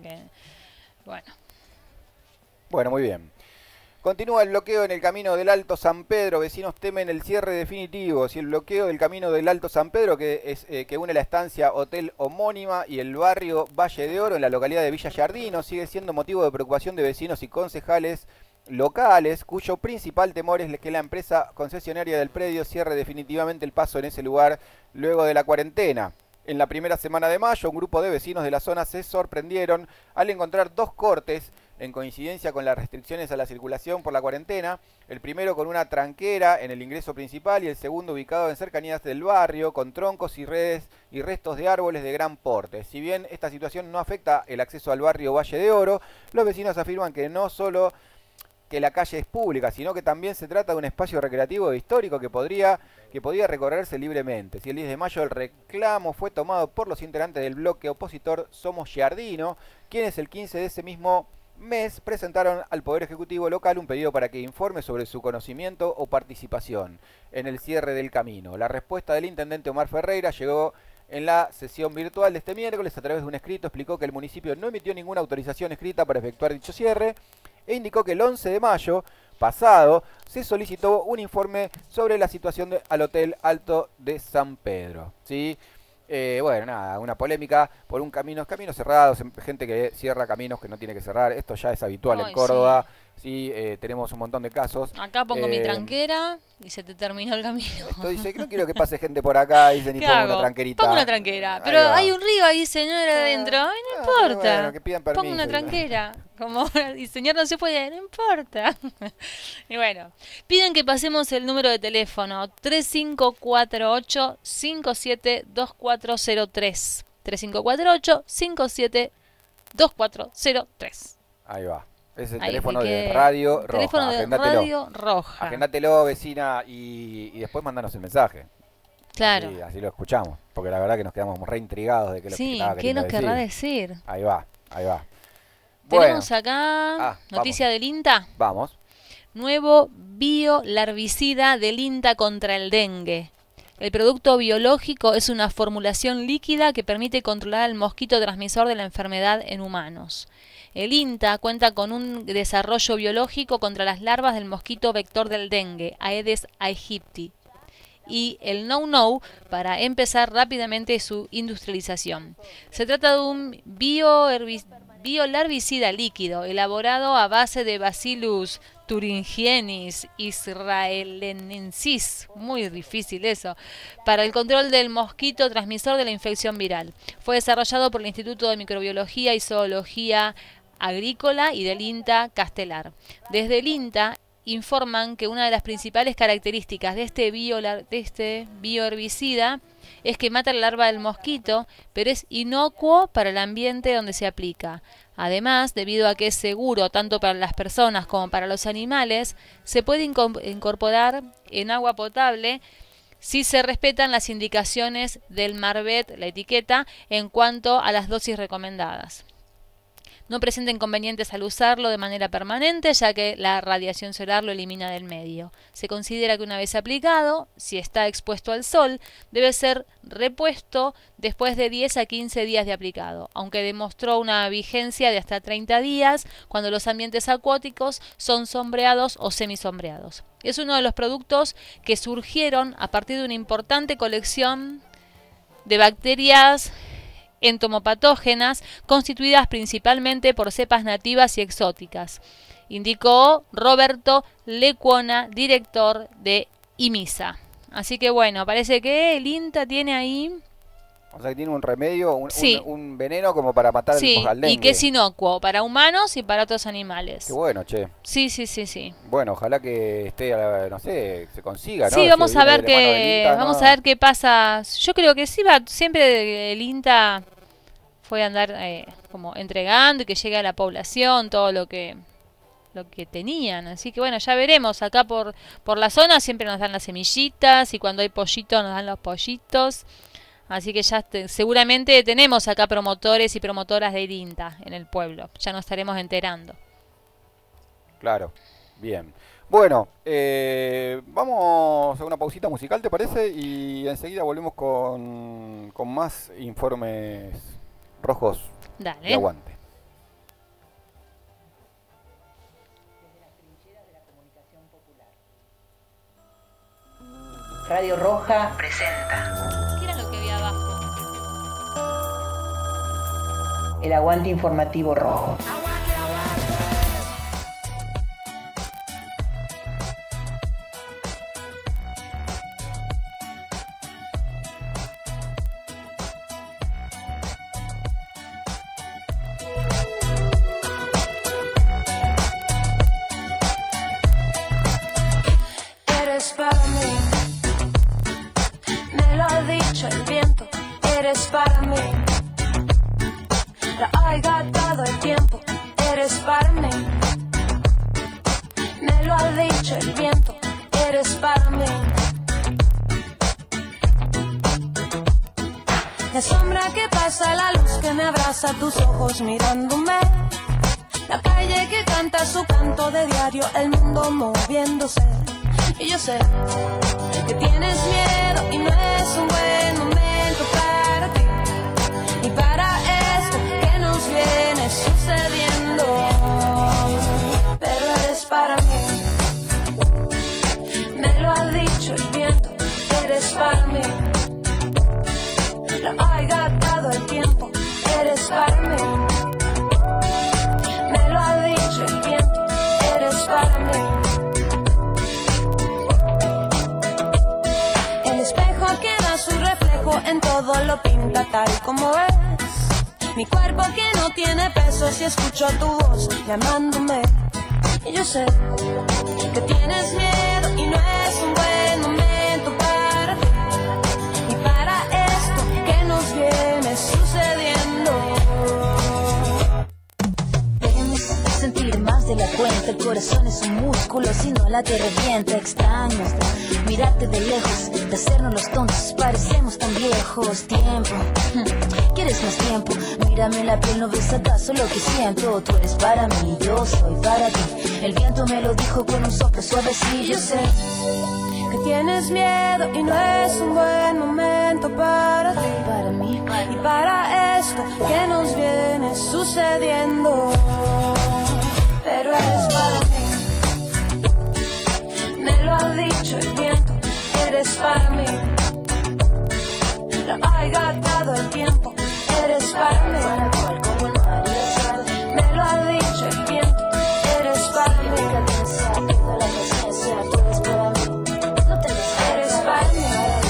Bueno, muy bien. Continúa el bloqueo en el camino del Alto San Pedro. Vecinos temen el cierre definitivo. Si el bloqueo del camino del Alto San Pedro, que une la estancia Hotel Homónima y el barrio Valle de Oro en la localidad de Villa Giardino, sigue siendo motivo de preocupación de vecinos y concejales locales, cuyo principal temor es que la empresa concesionaria del predio cierre definitivamente el paso en ese lugar luego de la cuarentena. En la primera semana de mayo, un grupo de vecinos de la zona se sorprendieron al encontrar 2 cortes en coincidencia con las restricciones a la circulación por la cuarentena, el primero con una tranquera en el ingreso principal y el segundo ubicado en cercanías del barrio, con troncos y restos de árboles de gran porte. Si bien esta situación no afecta el acceso al barrio Valle de Oro, los vecinos afirman que no solo que la calle es pública, sino que también se trata de un espacio recreativo e histórico que podía recorrerse libremente. Si el 10 de mayo el reclamo fue tomado por los integrantes del bloque opositor Somos Giardino, quienes el 15 de ese mismo mes presentaron al Poder Ejecutivo local un pedido para que informe sobre su conocimiento o participación en el cierre del camino. La respuesta del intendente Omar Ferreira llegó en la sesión virtual de este miércoles. A través de un escrito explicó que el municipio no emitió ninguna autorización escrita para efectuar dicho cierre e indicó que el 11 de mayo pasado se solicitó un informe sobre la situación al Hotel Alto de San Pedro, ¿sí? Una polémica por caminos cerrados, gente que cierra caminos que no tiene que cerrar. Esto ya es habitual en Córdoba. Sí, tenemos un montón de casos. Acá pongo mi tranquera y se te terminó el camino. Esto dice que no quiero que pase gente por acá y dicen, y pongo una tranquerita. Pongo una tranquera, pero hay un río ahí, señor, adentro. Ay, no importa. Bueno, que pidan permiso. Pongo una tranquera. Y señor, no se puede, no importa. Y bueno, piden que pasemos el número de teléfono 3548-572403. 3548-572403. Ahí va. Es el teléfono de Radio Roja. Teléfono de Radio Roja. Agéndatelo, vecina, y después mandanos el mensaje. Claro. Así lo escuchamos. Porque la verdad que nos quedamos reintrigados de qué lo que estaba queriendo ¿qué nos querrá decir? Ahí va. Tenemos acá noticia del INTA. Vamos. Nuevo biolarvicida del INTA contra el dengue. El producto biológico es una formulación líquida que permite controlar al mosquito transmisor de la enfermedad en humanos. El INTA cuenta con un desarrollo biológico contra las larvas del mosquito vector del dengue, Aedes aegypti, y el know-how para empezar rápidamente su industrialización. Se trata de un biolarvicida líquido elaborado a base de Bacillus thuringiensis israelensis, muy difícil eso, para el control del mosquito transmisor de la infección viral. Fue desarrollado por el Instituto de Microbiología y Zoología Agrícola y del INTA Castelar. Desde el INTA informan que una de las principales características de este bioherbicida es que mata la larva del mosquito, pero es inocuo para el ambiente donde se aplica. Además, debido a que es seguro tanto para las personas como para los animales, se puede incorporar en agua potable si se respetan las indicaciones del Marbet, la etiqueta, en cuanto a las dosis recomendadas. No presenta inconvenientes al usarlo de manera permanente, ya que la radiación solar lo elimina del medio. Se considera que una vez aplicado, si está expuesto al sol, debe ser repuesto después de 10 a 15 días de aplicado, aunque demostró una vigencia de hasta 30 días cuando los ambientes acuáticos son sombreados o semisombreados. Es uno de los productos que surgieron a partir de una importante colección de bacterias entomopatógenas constituidas principalmente por cepas nativas y exóticas, indicó Roberto Lecuona, director de IMISA. Así que bueno, parece que el INTA tiene ahí... O sea que tiene un remedio, sí, un veneno como para matar sí, al dengue. y que es inocuo para humanos y para otros animales. Qué bueno, che. Sí. Bueno, ojalá que esté, no sé, se consiga, ¿no? Sí, vamos si a ver INTA, vamos a ver qué pasa. Yo creo que sí va, siempre el INTA fue a andar como entregando y que llegue a la población todo lo que tenían. Así que bueno, ya veremos. Acá por la zona siempre nos dan las semillitas y cuando hay pollito nos dan los pollitos. Así que ya seguramente tenemos acá promotores y promotoras de INTA en el pueblo. Ya nos estaremos enterando. Claro, bien. Bueno, vamos a una pausita musical, ¿te parece? Y enseguida volvemos con más informes rojos. Dale. De aguante. Radio Roja presenta ¿Qué era lo que había abajo? el aguante informativo rojo. Eres para mí, me lo ha dicho el viento. Eres para mí, la ha gastado el tiempo. Eres para mí, me lo ha dicho el viento. Eres para mí, la sombra que pasa, la luz que me abraza, tus ojos mirándome. La calle que canta su canto de diario, el mundo moviéndose. Y yo sé que tienes miedo y no es un buen momento para ti y para esto que nos viene sucediendo. Pero eres para mí, me lo ha dicho el viento. Eres para mí, la ha gastado el tiempo. Eres para mí, me lo ha dicho el viento. Eres para mí. Su reflejo en todo lo pinta tal como es. Mi cuerpo que no tiene peso, si escucho tu voz llamándome. Y yo sé que tienes miedo y no es un buen momento para ti y para esto que nos viene sucediendo. Sentir más de la cuenta, el corazón es un músculo, si no la te revienta. Extraño mirarte de lejos, de hacernos los tontos, parecemos tan viejos. Tiempo, ¿quieres más tiempo? Mírame en la piel, ¿no ves acaso lo que siento? Tú eres para mí, yo soy para ti. El viento me lo dijo con un soplo suave, sí, yo sé que tienes miedo y no es un buen momento para ti, para mí y para esto que nos viene sucediendo. Pero eres para mí, me lo ha dicho el viento, eres para mí. No hay gastado el tiempo, eres para mí. Me lo ha dicho el viento, eres para mí. Eres para mí.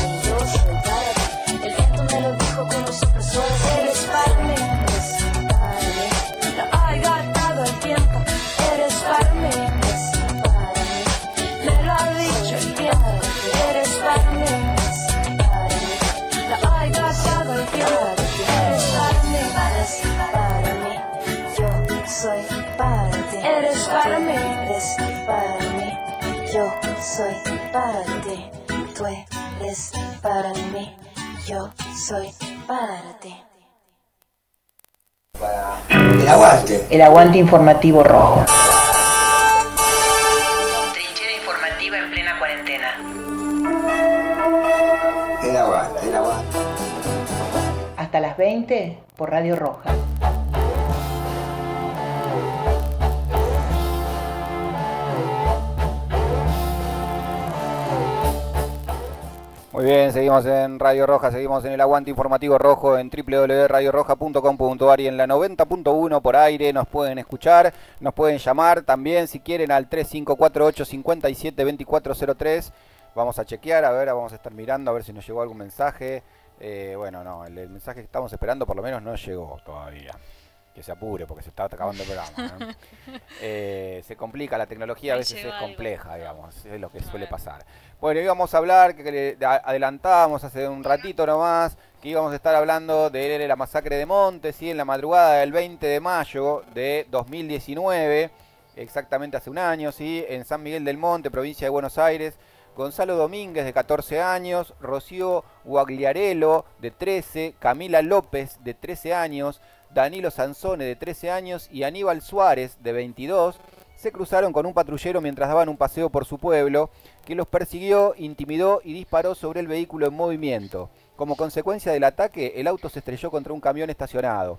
El viento me lo dijo con los opresores. Eres para mí. No hay gastado el tiempo, eres para mí. Me lo ha dicho el viento, eres para mí. No hay gastado el tiempo, eres para mí. Yo soy para ti. Eres para mí. Eres para mí. Yo soy para ti. Tú eres para mí. Yo soy para ti. El aguante. El aguante informativo rojo. Trinchera informativa en plena cuarentena. El aguante, el aguante. Hasta las 20 por Radio Roja. Muy bien, seguimos en Radio Roja, seguimos en el aguante informativo rojo en www.radioroja.com.ar y en la 90.1 por aire nos pueden escuchar, nos pueden llamar también si quieren al 3548-572403. Vamos a chequear, a ver, vamos a estar mirando a ver si nos llegó algún mensaje. Bueno, no, el mensaje que estamos esperando por lo menos no llegó todavía. Que se apure porque se está acabando el programa, ¿no? Se complica, la tecnología a veces es compleja, digamos, es lo que suele pasar. Bueno, íbamos a hablar, que adelantábamos hace un ratito nomás, que íbamos a estar hablando de la masacre de Monte, ¿sí? En la madrugada del 20 de mayo de 2019, exactamente hace un año, ¿sí? En San Miguel del Monte, provincia de Buenos Aires. Gonzalo Domínguez, de 14 años, Rocío Guagliarello, de 13, Camila López, de 13 años, Danilo Sansone, de 13 años, y Aníbal Suárez, de 22, se cruzaron con un patrullero mientras daban un paseo por su pueblo, que los persiguió, intimidó y disparó sobre el vehículo en movimiento. Como consecuencia del ataque, el auto se estrelló contra un camión estacionado.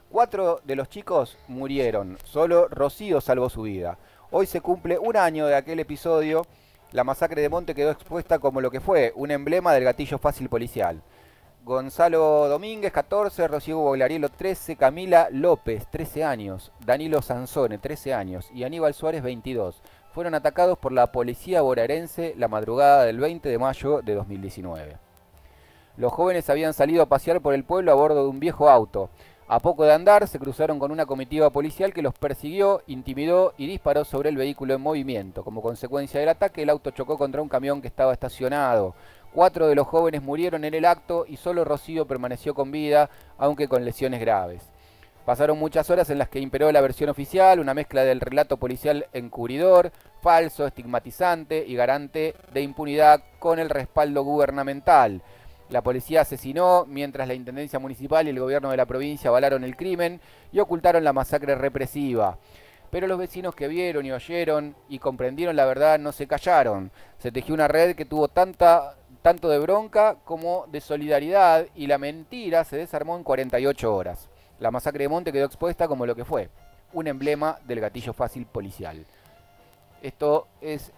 4 de los chicos murieron, solo Rocío salvó su vida. Hoy se cumple un año de aquel episodio. La masacre de Monte quedó expuesta como lo que fue, un emblema del gatillo fácil policial. Gonzalo Domínguez, 14, Rocío Guagliarello, 13, Camila López, 13 años, Danilo Sansone, 13 años y Aníbal Suárez, 22. Fueron atacados por la policía bonaerense la madrugada del 20 de mayo de 2019. Los jóvenes habían salido a pasear por el pueblo a bordo de un viejo auto. A poco de andar, se cruzaron con una comitiva policial que los persiguió, intimidó y disparó sobre el vehículo en movimiento. Como consecuencia del ataque, el auto chocó contra un camión que estaba estacionado. 4 de los jóvenes murieron en el acto y solo Rocío permaneció con vida, aunque con lesiones graves. Pasaron muchas horas en las que imperó la versión oficial, una mezcla del relato policial encubridor, falso, estigmatizante y garante de impunidad con el respaldo gubernamental. La policía asesinó mientras la Intendencia Municipal y el gobierno de la provincia avalaron el crimen y ocultaron la masacre represiva. Pero los vecinos que vieron y oyeron y comprendieron la verdad no se callaron. Se tejió una red que tuvo tanto de bronca como de solidaridad y la mentira se desarmó en 48 horas. La masacre de Monte quedó expuesta como lo que fue, un emblema del gatillo fácil policial. Esto es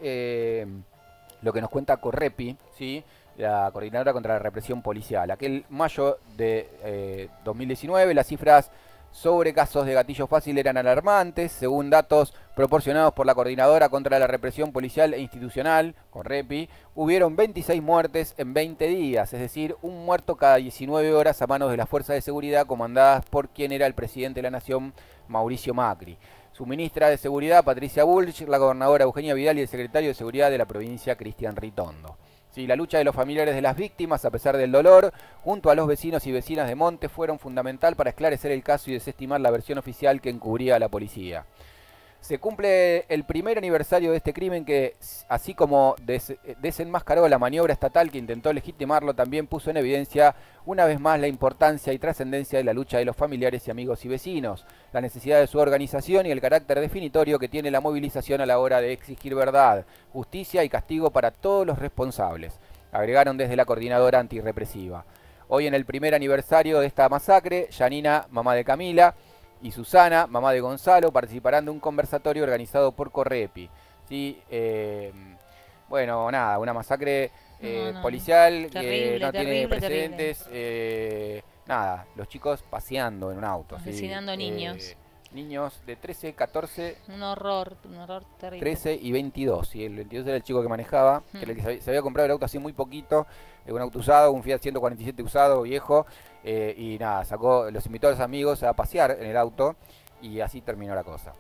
lo que nos cuenta Correpi, ¿sí? La Coordinadora contra la Represión Policial. Aquel mayo de 2019 las cifras sobre casos de gatillo fácil eran alarmantes. Según datos proporcionados por la Coordinadora contra la Represión Policial e Institucional, Correpi, hubieron 26 muertes en 20 días, es decir, un muerto cada 19 horas a manos de las fuerzas de seguridad comandadas por quien era el presidente de la Nación, Mauricio Macri. Su ministra de Seguridad, Patricia Bullrich, la gobernadora Eugenia Vidal y el secretario de Seguridad de la provincia, Cristian Ritondo. Sí, la lucha de los familiares de las víctimas, a pesar del dolor, junto a los vecinos y vecinas de Monte, fueron fundamental para esclarecer el caso y desestimar la versión oficial que encubría a la policía. Se cumple el primer aniversario de este crimen que, así como desenmascaró la maniobra estatal que intentó legitimarlo, también puso en evidencia una vez más la importancia y trascendencia de la lucha de los familiares y amigos y vecinos, la necesidad de su organización y el carácter definitorio que tiene la movilización a la hora de exigir verdad, justicia y castigo para todos los responsables, agregaron desde la coordinadora antirrepresiva. Hoy en el primer aniversario de esta masacre, Yanina, mamá de Camila, y Susana, mamá de Gonzalo, participarán de un conversatorio organizado por Correpi. ¿Sí? Bueno, nada, una masacre policial que no tiene precedentes. Nada, los chicos paseando en un auto. Asesinando niños. Niños de 13, 14... Un horror terrible. 13 y 22. Y el 22 era el chico que manejaba, que era el que se había comprado el auto así muy poquito, un auto usado, un Fiat 147 usado, viejo. Y nada, los invitó a los amigos a pasear en el auto y así terminó la cosa.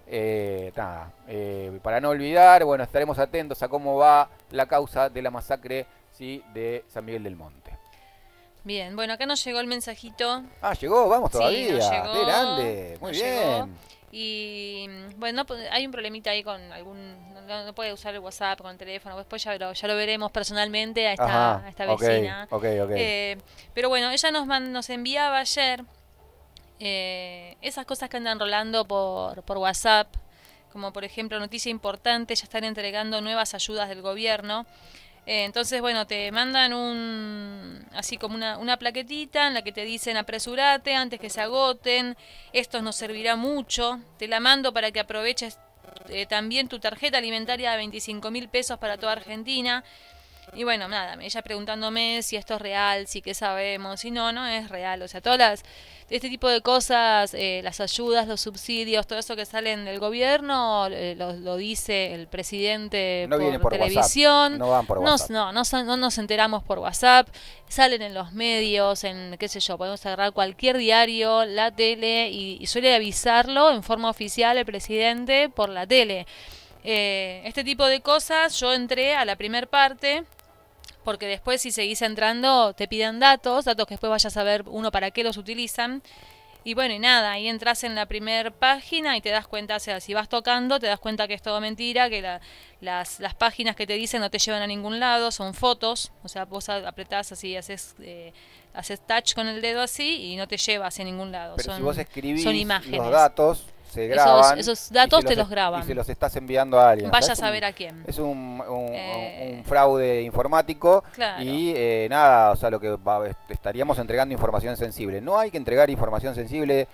Para no olvidar, bueno, estaremos atentos a cómo va la causa de la masacre, ¿sí?, de San Miguel del Monte. Bien, bueno, acá nos llegó el mensajito. Ah, llegó, vamos todavía. Sí, nos llegó, qué grande, muy bien. Llegó. Y bueno, hay un problemita ahí con no puede usar el WhatsApp con el teléfono, después ya lo veremos personalmente a esta vecina. Okay. Pero bueno, ella nos enviaba ayer esas cosas que andan rolando por WhatsApp, como por ejemplo, noticia importante, ya están entregando nuevas ayudas del gobierno. Entonces, bueno, te mandan así como una plaquetita en la que te dicen apresúrate antes que se agoten, esto nos servirá mucho, te la mando para que aproveches también tu tarjeta alimentaria de 25.000 pesos para toda Argentina. Y bueno, nada, ella preguntándome si esto es real, si qué sabemos, si no es real. O sea, este tipo de cosas, las ayudas, los subsidios, todo eso que salen del gobierno, lo dice el presidente por televisión. WhatsApp. No van por WhatsApp. No nos enteramos por WhatsApp, salen en los medios, en qué sé yo, podemos agarrar cualquier diario, la tele, y suele avisarlo en forma oficial el presidente por la tele. Este tipo de cosas, yo entré a la primer parte, porque después si seguís entrando te piden datos que después vayas a ver uno para qué los utilizan. Y bueno, y nada, ahí entras en la primera página y te das cuenta, o sea, si vas tocando te das cuenta que es todo mentira, que las páginas que te dicen no te llevan a ningún lado, son fotos, o sea, vos apretás así, haces touch con el dedo así y no te lleva hacia ningún lado. Pero si vos escribís son imágenes. Los datos, se graban. Esos datos te los graban. Y se los estás enviando a alguien. Vaya a saber a quién. Es un fraude informático. Claro. Y nada, o sea, lo que estaríamos entregando información sensible. No hay que entregar información sensible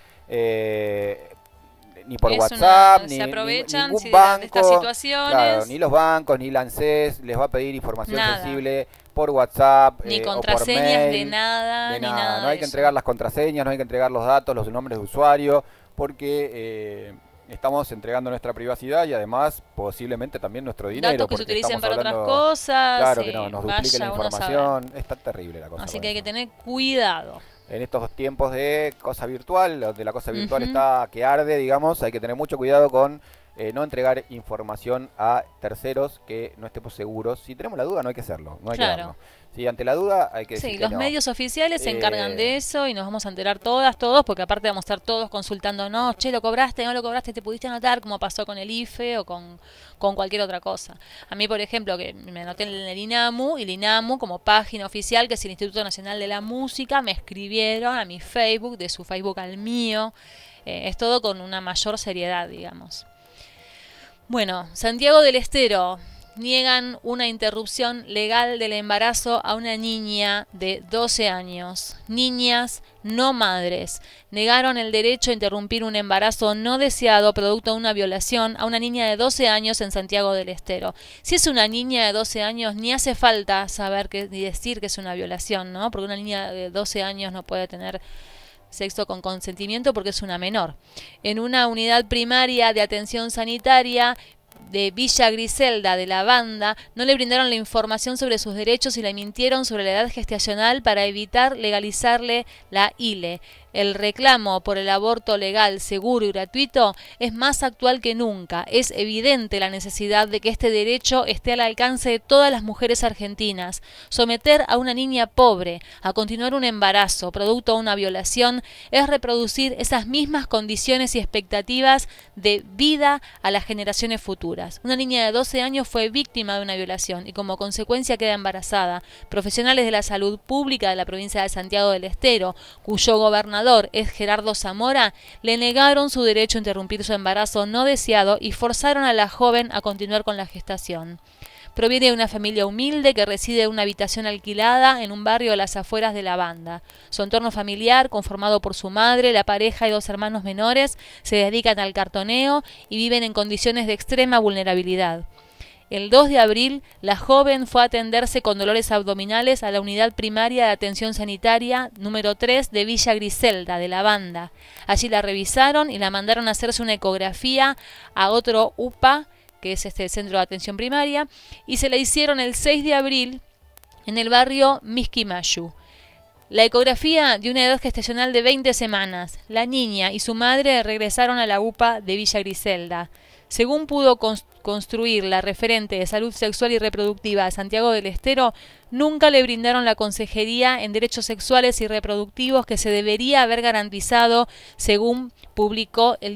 ni por WhatsApp, ni se aprovechan ningún banco, de estas situaciones. Claro, ni los bancos, ni la ANSES les va a pedir información sensible por WhatsApp, ni o contraseñas por mail, de nada, ni nada. No hay que entregar las contraseñas, no hay que entregar los datos, los nombres de usuario, porque estamos entregando nuestra privacidad y además posiblemente también nuestro dinero. Datos que se utilicen para otras cosas. Claro, que nos dupliquen la información. Está terrible la cosa. Así que hay que tener cuidado. En estos tiempos de cosa virtual, donde la cosa virtual está que arde, digamos, hay que tener mucho cuidado con no entregar información a terceros que no estemos seguros. Si tenemos la duda, no hay que hacerlo, no hay que darlo. Si ante la duda hay que decir sí, que los medios oficiales se encargan de eso y nos vamos a enterar todos, porque aparte vamos a estar todos consultando, no, che, lo cobraste, no lo cobraste, te pudiste anotar, como pasó con el IFE o con cualquier otra cosa. A mí, por ejemplo, que me anoté en el INAMU, y el INAMU como página oficial, que es el Instituto Nacional de la Música, me escribieron a mi Facebook, de su Facebook al mío, es todo con una mayor seriedad, digamos. Bueno, Santiago del Estero. Niegan una interrupción legal del embarazo a una niña de 12 años. Niñas, no madres. Negaron el derecho a interrumpir un embarazo no deseado producto de una violación a una niña de 12 años en Santiago del Estero. Si es una niña de 12 años, ni hace falta saber ni decir que es una violación, ¿no? Porque una niña de 12 años no puede tener sexo con consentimiento porque es una menor. En una unidad primaria de atención sanitaria de Villa Griselda de la Banda, no le brindaron la información sobre sus derechos y le mintieron sobre la edad gestacional para evitar legalizarle la ILE. El reclamo por el aborto legal, seguro y gratuito es más actual que nunca. Es evidente la necesidad de que este derecho esté al alcance de todas las mujeres argentinas. Someter a una niña pobre a continuar un embarazo producto de una violación es reproducir esas mismas condiciones y expectativas de vida a las generaciones futuras. Una niña de 12 años fue víctima de una violación y como consecuencia queda embarazada. Profesionales de la salud pública de la provincia de Santiago del Estero, cuyo gobernador es Gerardo Zamora, le negaron su derecho a interrumpir su embarazo no deseado y forzaron a la joven a continuar con la gestación. Proviene de una familia humilde que reside en una habitación alquilada en un barrio a las afueras de La Banda. Su entorno familiar, conformado por su madre, la pareja y 2 hermanos menores, se dedican al cartoneo y viven en condiciones de extrema vulnerabilidad. El 2 de abril, la joven fue a atenderse con dolores abdominales a la unidad primaria de atención sanitaria número 3 de Villa Griselda, de La Banda. Allí la revisaron y la mandaron a hacerse una ecografía a otro UPA, que es este centro de atención primaria, y se la hicieron el 6 de abril en el barrio Misquimayu. La ecografía de una edad gestacional de 20 semanas. La niña y su madre regresaron a la UPA de Villa Griselda. Según pudo construir la referente de salud sexual y reproductiva de Santiago del Estero, nunca le brindaron la consejería en derechos sexuales y reproductivos que se debería haber garantizado, según publicó el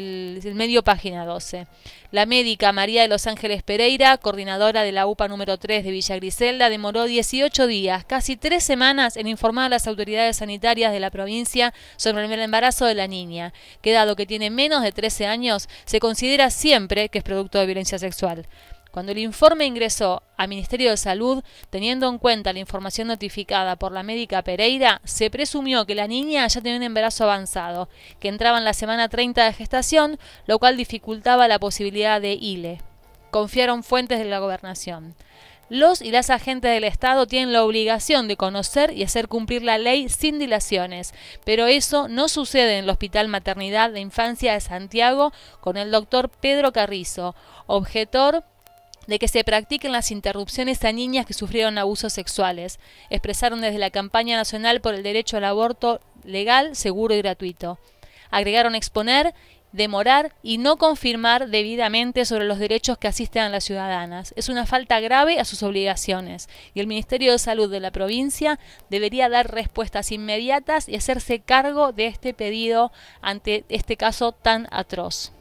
medio Página 12. La médica María de los Ángeles Pereira, coordinadora de la UPA número 3 de Villa Griselda, demoró 18 días, casi 3 semanas, en informar a las autoridades sanitarias de la provincia sobre el embarazo de la niña, que dado que tiene menos de 13 años, se considera siempre que es producto de violencia sexual. Cuando el informe ingresó al Ministerio de Salud, teniendo en cuenta la información notificada por la médica Pereira, se presumió que la niña ya tenía un embarazo avanzado, que entraba en la semana 30 de gestación, lo cual dificultaba la posibilidad de ILE. Confiaron fuentes de la gobernación. Los y las agentes del Estado tienen la obligación de conocer y hacer cumplir la ley sin dilaciones, pero eso no sucede en el Hospital Maternidad de Infancia de Santiago con el doctor Pedro Carrizo, objetor de que se practiquen las interrupciones a niñas que sufrieron abusos sexuales. Expresaron desde la campaña nacional por el derecho al aborto legal, seguro y gratuito. Agregaron exponer, demorar y no confirmar debidamente sobre los derechos que asisten a las ciudadanas. Es una falta grave a sus obligaciones y el Ministerio de Salud de la provincia debería dar respuestas inmediatas y hacerse cargo de este pedido ante este caso tan atroz.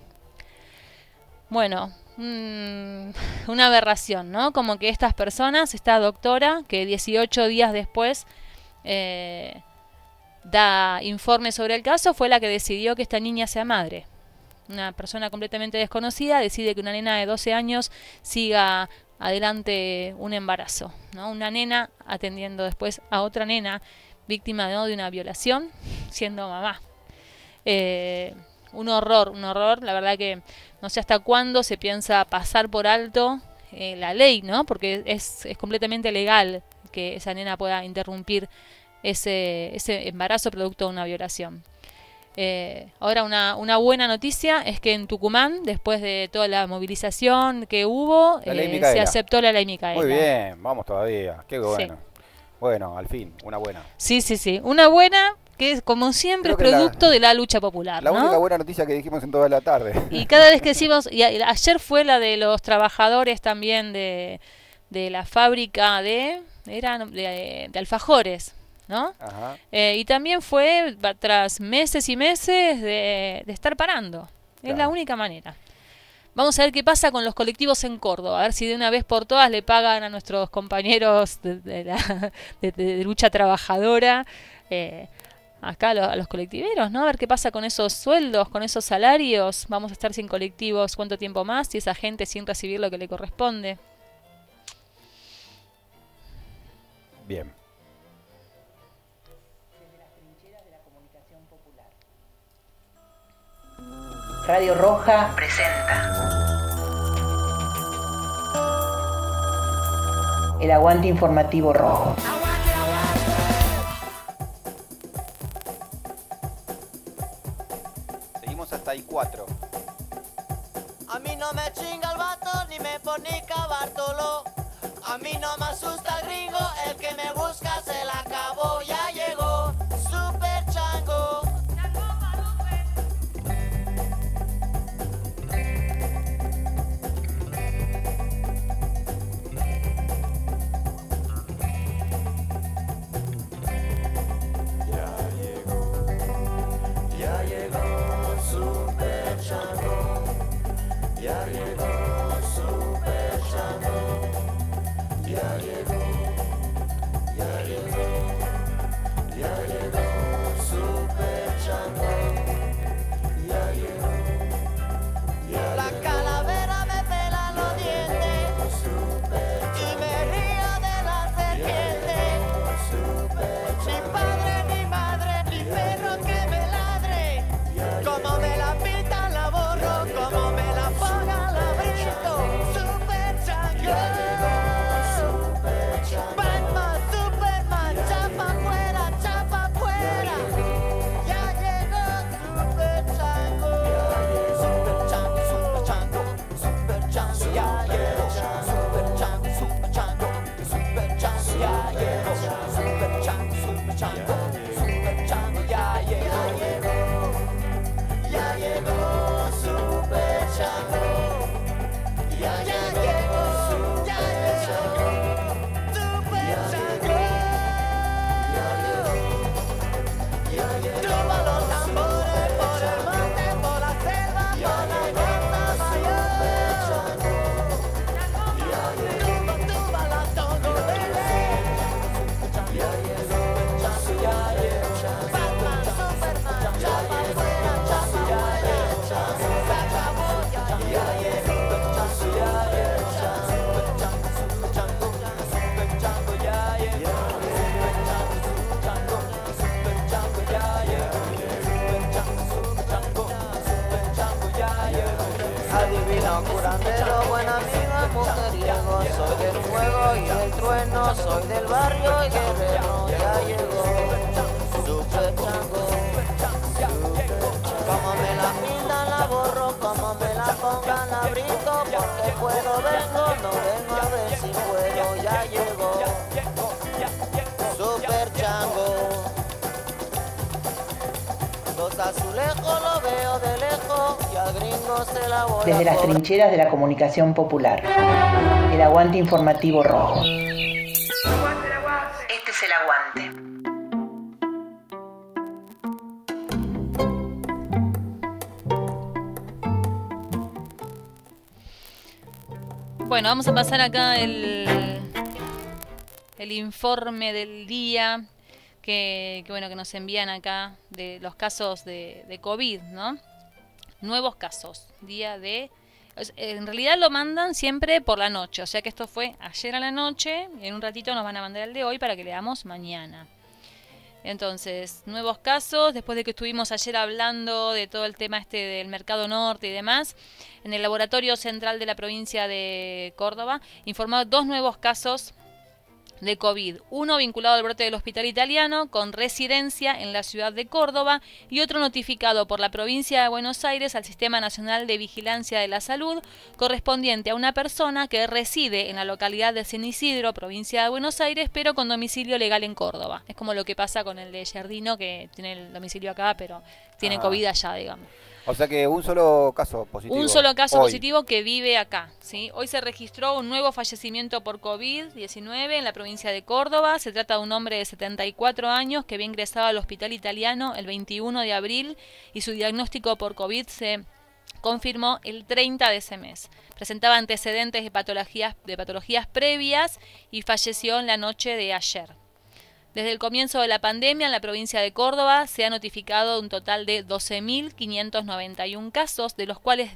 Bueno, una aberración, ¿no? Como que estas personas, esta doctora, que 18 días después da informe sobre el caso, fue la que decidió que esta niña sea madre. Una persona completamente desconocida decide que una nena de 12 años siga adelante un embarazo, ¿no? Una nena atendiendo después a otra nena víctima, ¿no?, de una violación, siendo mamá. Un horror, la verdad que no sé hasta cuándo se piensa pasar por alto la ley, ¿no? Porque es completamente legal que esa nena pueda interrumpir ese embarazo producto de una violación. Ahora una buena noticia es que en Tucumán, después de toda la movilización que hubo, se aceptó la ley Micaela. Muy bien, vamos todavía, qué bueno. Sí. Bueno, al fin, una buena. Sí, una buena que es, como siempre, producto de la lucha popular, la ¿no? única buena noticia que dijimos en toda la tarde. Y cada vez que decimos, y ayer fue la de los trabajadores también de la fábrica de alfajores, ¿no? Ajá. Y también fue tras meses y meses de estar parando. Claro. Es la única manera. Vamos a ver qué pasa con los colectivos en Córdoba, a ver si de una vez por todas le pagan a nuestros compañeros de lucha trabajadora, acá a los colectiveros, ¿no? A ver qué pasa con esos sueldos, con esos salarios. Vamos a estar sin colectivos cuánto tiempo más y esa gente sin recibir lo que le corresponde. Bien. Radio Roja presenta el aguante informativo rojo. Seguimos hasta el 4. A mí no me chinga el vato ni me fornica Bartolo. A mí no me asusta gringo, el que me busca se la acabó, ya llegó Super Chango. Ya llegó Super Chango. Ya llegó, ya llegó, ya llegó Super Chango. Ya llegó, ya la calavera me pela los dientes y me río de la serpiente. Ni padre, ni madre, ni perro que me ladre. Como me la pintan la borro, como me la pongan la brinco. Super Chango. Batman, Superman, chapa afuera, chapa afuera. Ya llegó Super Chango. Super Chango, Super Chango, Super Chango. Ya llegó Super Chango, Super Chango, Super Chango. Ya llegó Super Chango, Super Chango, Super Chango. Ya llegó, ya llegó Super Chango. Ya llegó, ya llegó. Tumba los tambores por el monte, por la selva, por la costa mayor. Tumba la tongolele. Batman, Superman, chapa afuera, chapa afuera. Se acabó, ya llegó. Adivino, curandero, buen amigo, mujeriego. Soy del fuego y del trueno, soy del barrio y guerrero. Ya llegó Super Chango. Como me la pintan la borro, como me la pongan la brinco. Porque puedo vengo, no vengo a ver si puedo. Ya llegó Super Chango. Los azulejos lo veo de lejos y al gringo se la voy Desde a las cobrar. trincheras de la comunicación popular. El aguante informativo rojo. Este es el aguante. Bueno, vamos a pasar acá el informe del día que nos envían acá de los casos de COVID, ¿no? Nuevos casos, en realidad lo mandan siempre por la noche, o sea que esto fue ayer a la noche, en un ratito nos van a mandar el de hoy para que leamos mañana. Entonces, nuevos casos, después de que estuvimos ayer hablando de todo el tema del Mercado Norte y demás, en el Laboratorio Central de la provincia de Córdoba informó 2 nuevos casos de COVID, uno vinculado al brote del hospital italiano con residencia en la ciudad de Córdoba y otro notificado por la provincia de Buenos Aires al Sistema Nacional de Vigilancia de la Salud, correspondiente a una persona que reside en la localidad de San Isidro, provincia de Buenos Aires, pero con domicilio legal en Córdoba. Es como lo que pasa con el de Giardino, que tiene el domicilio acá, pero tiene COVID allá, digamos. O sea que un solo caso positivo. Un solo caso hoy. positivo que vive acá, ¿sí? Hoy se registró un nuevo fallecimiento por COVID-19 en la provincia de Córdoba. Se trata de un hombre de 74 años que había ingresado al hospital italiano el 21 de abril y su diagnóstico por COVID se confirmó el 30 de ese mes. Presentaba antecedentes de patologías previas y falleció en la noche de ayer. Desde el comienzo de la pandemia en la provincia de Córdoba se ha notificado un total de 12.591 casos, de los cuales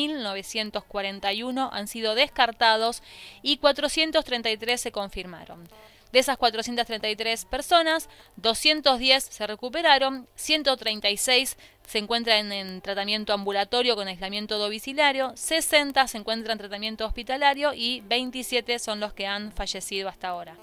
10.941 han sido descartados y 433 se confirmaron. De esas 433 personas, 210 se recuperaron, 136 se encuentran en tratamiento ambulatorio con aislamiento domiciliario, 60 se encuentran en tratamiento hospitalario y 27 son los que han fallecido hasta ahora.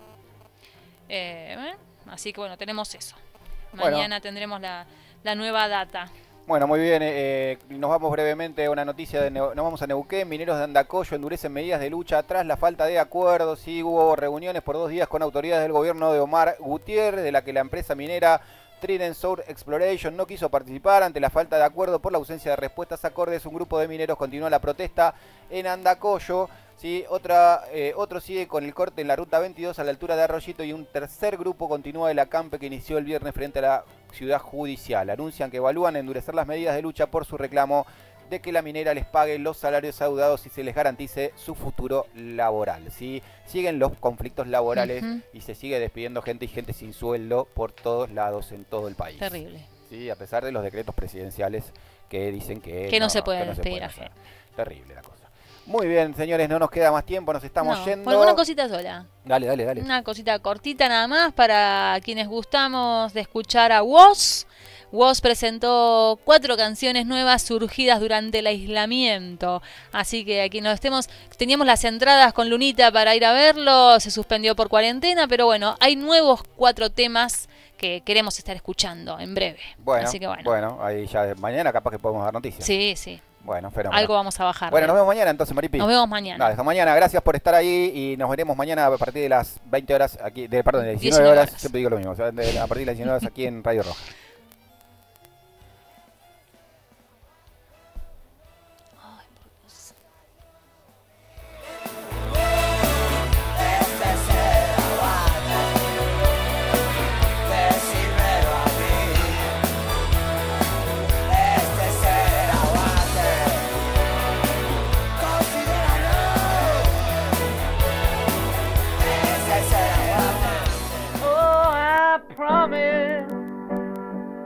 Así que bueno, tenemos eso. Mañana tendremos la nueva data. Bueno, muy bien. Nos vamos brevemente a una noticia. Nos vamos a Neuquén. Mineros de Andacollo endurecen medidas de lucha tras la falta de acuerdos. Sí, hubo reuniones por 2 días con autoridades del gobierno de Omar Gutiérrez, de la que la empresa minera Trident Source Exploration no quiso participar ante la falta de acuerdo por la ausencia de respuestas acordes. Un grupo de mineros continúa la protesta en Andacollo. ¿Sí? Otro sigue con el corte en la ruta 22 a la altura de Arroyito y un tercer grupo continúa el acampe que inició el viernes frente a la ciudad judicial. Anuncian que evalúan endurecer las medidas de lucha por su reclamo de que la minera les pague los salarios adeudados y se les garantice su futuro laboral. ¿Sí? Siguen los conflictos laborales y se sigue despidiendo gente y gente sin sueldo por todos lados en todo el país. Terrible. Sí, a pesar de los decretos presidenciales que dicen que no se puede despedir a gente. Terrible la cosa. Muy bien, señores, no nos queda más tiempo, nos estamos yendo. Por una cosita sola. Dale. Una cosita cortita nada más para quienes gustamos de escuchar a Woz. Woz presentó 4 canciones nuevas surgidas durante el aislamiento. Así que aquí teníamos las entradas con Lunita para ir a verlo, se suspendió por cuarentena, pero bueno, hay nuevos 4 temas que queremos estar escuchando en breve. Bueno, así que bueno, ahí ya mañana capaz que podemos dar noticias. Sí. Bueno, fenómeno. Algo vamos a bajar. Bueno, nos vemos mañana entonces, Maripi. Nos vemos mañana. Hasta mañana. Gracias por estar ahí y nos veremos mañana a partir de las 20 horas aquí, de las 19 horas. Siempre digo lo mismo, o sea, a partir de las 19 horas aquí en Radio Roja.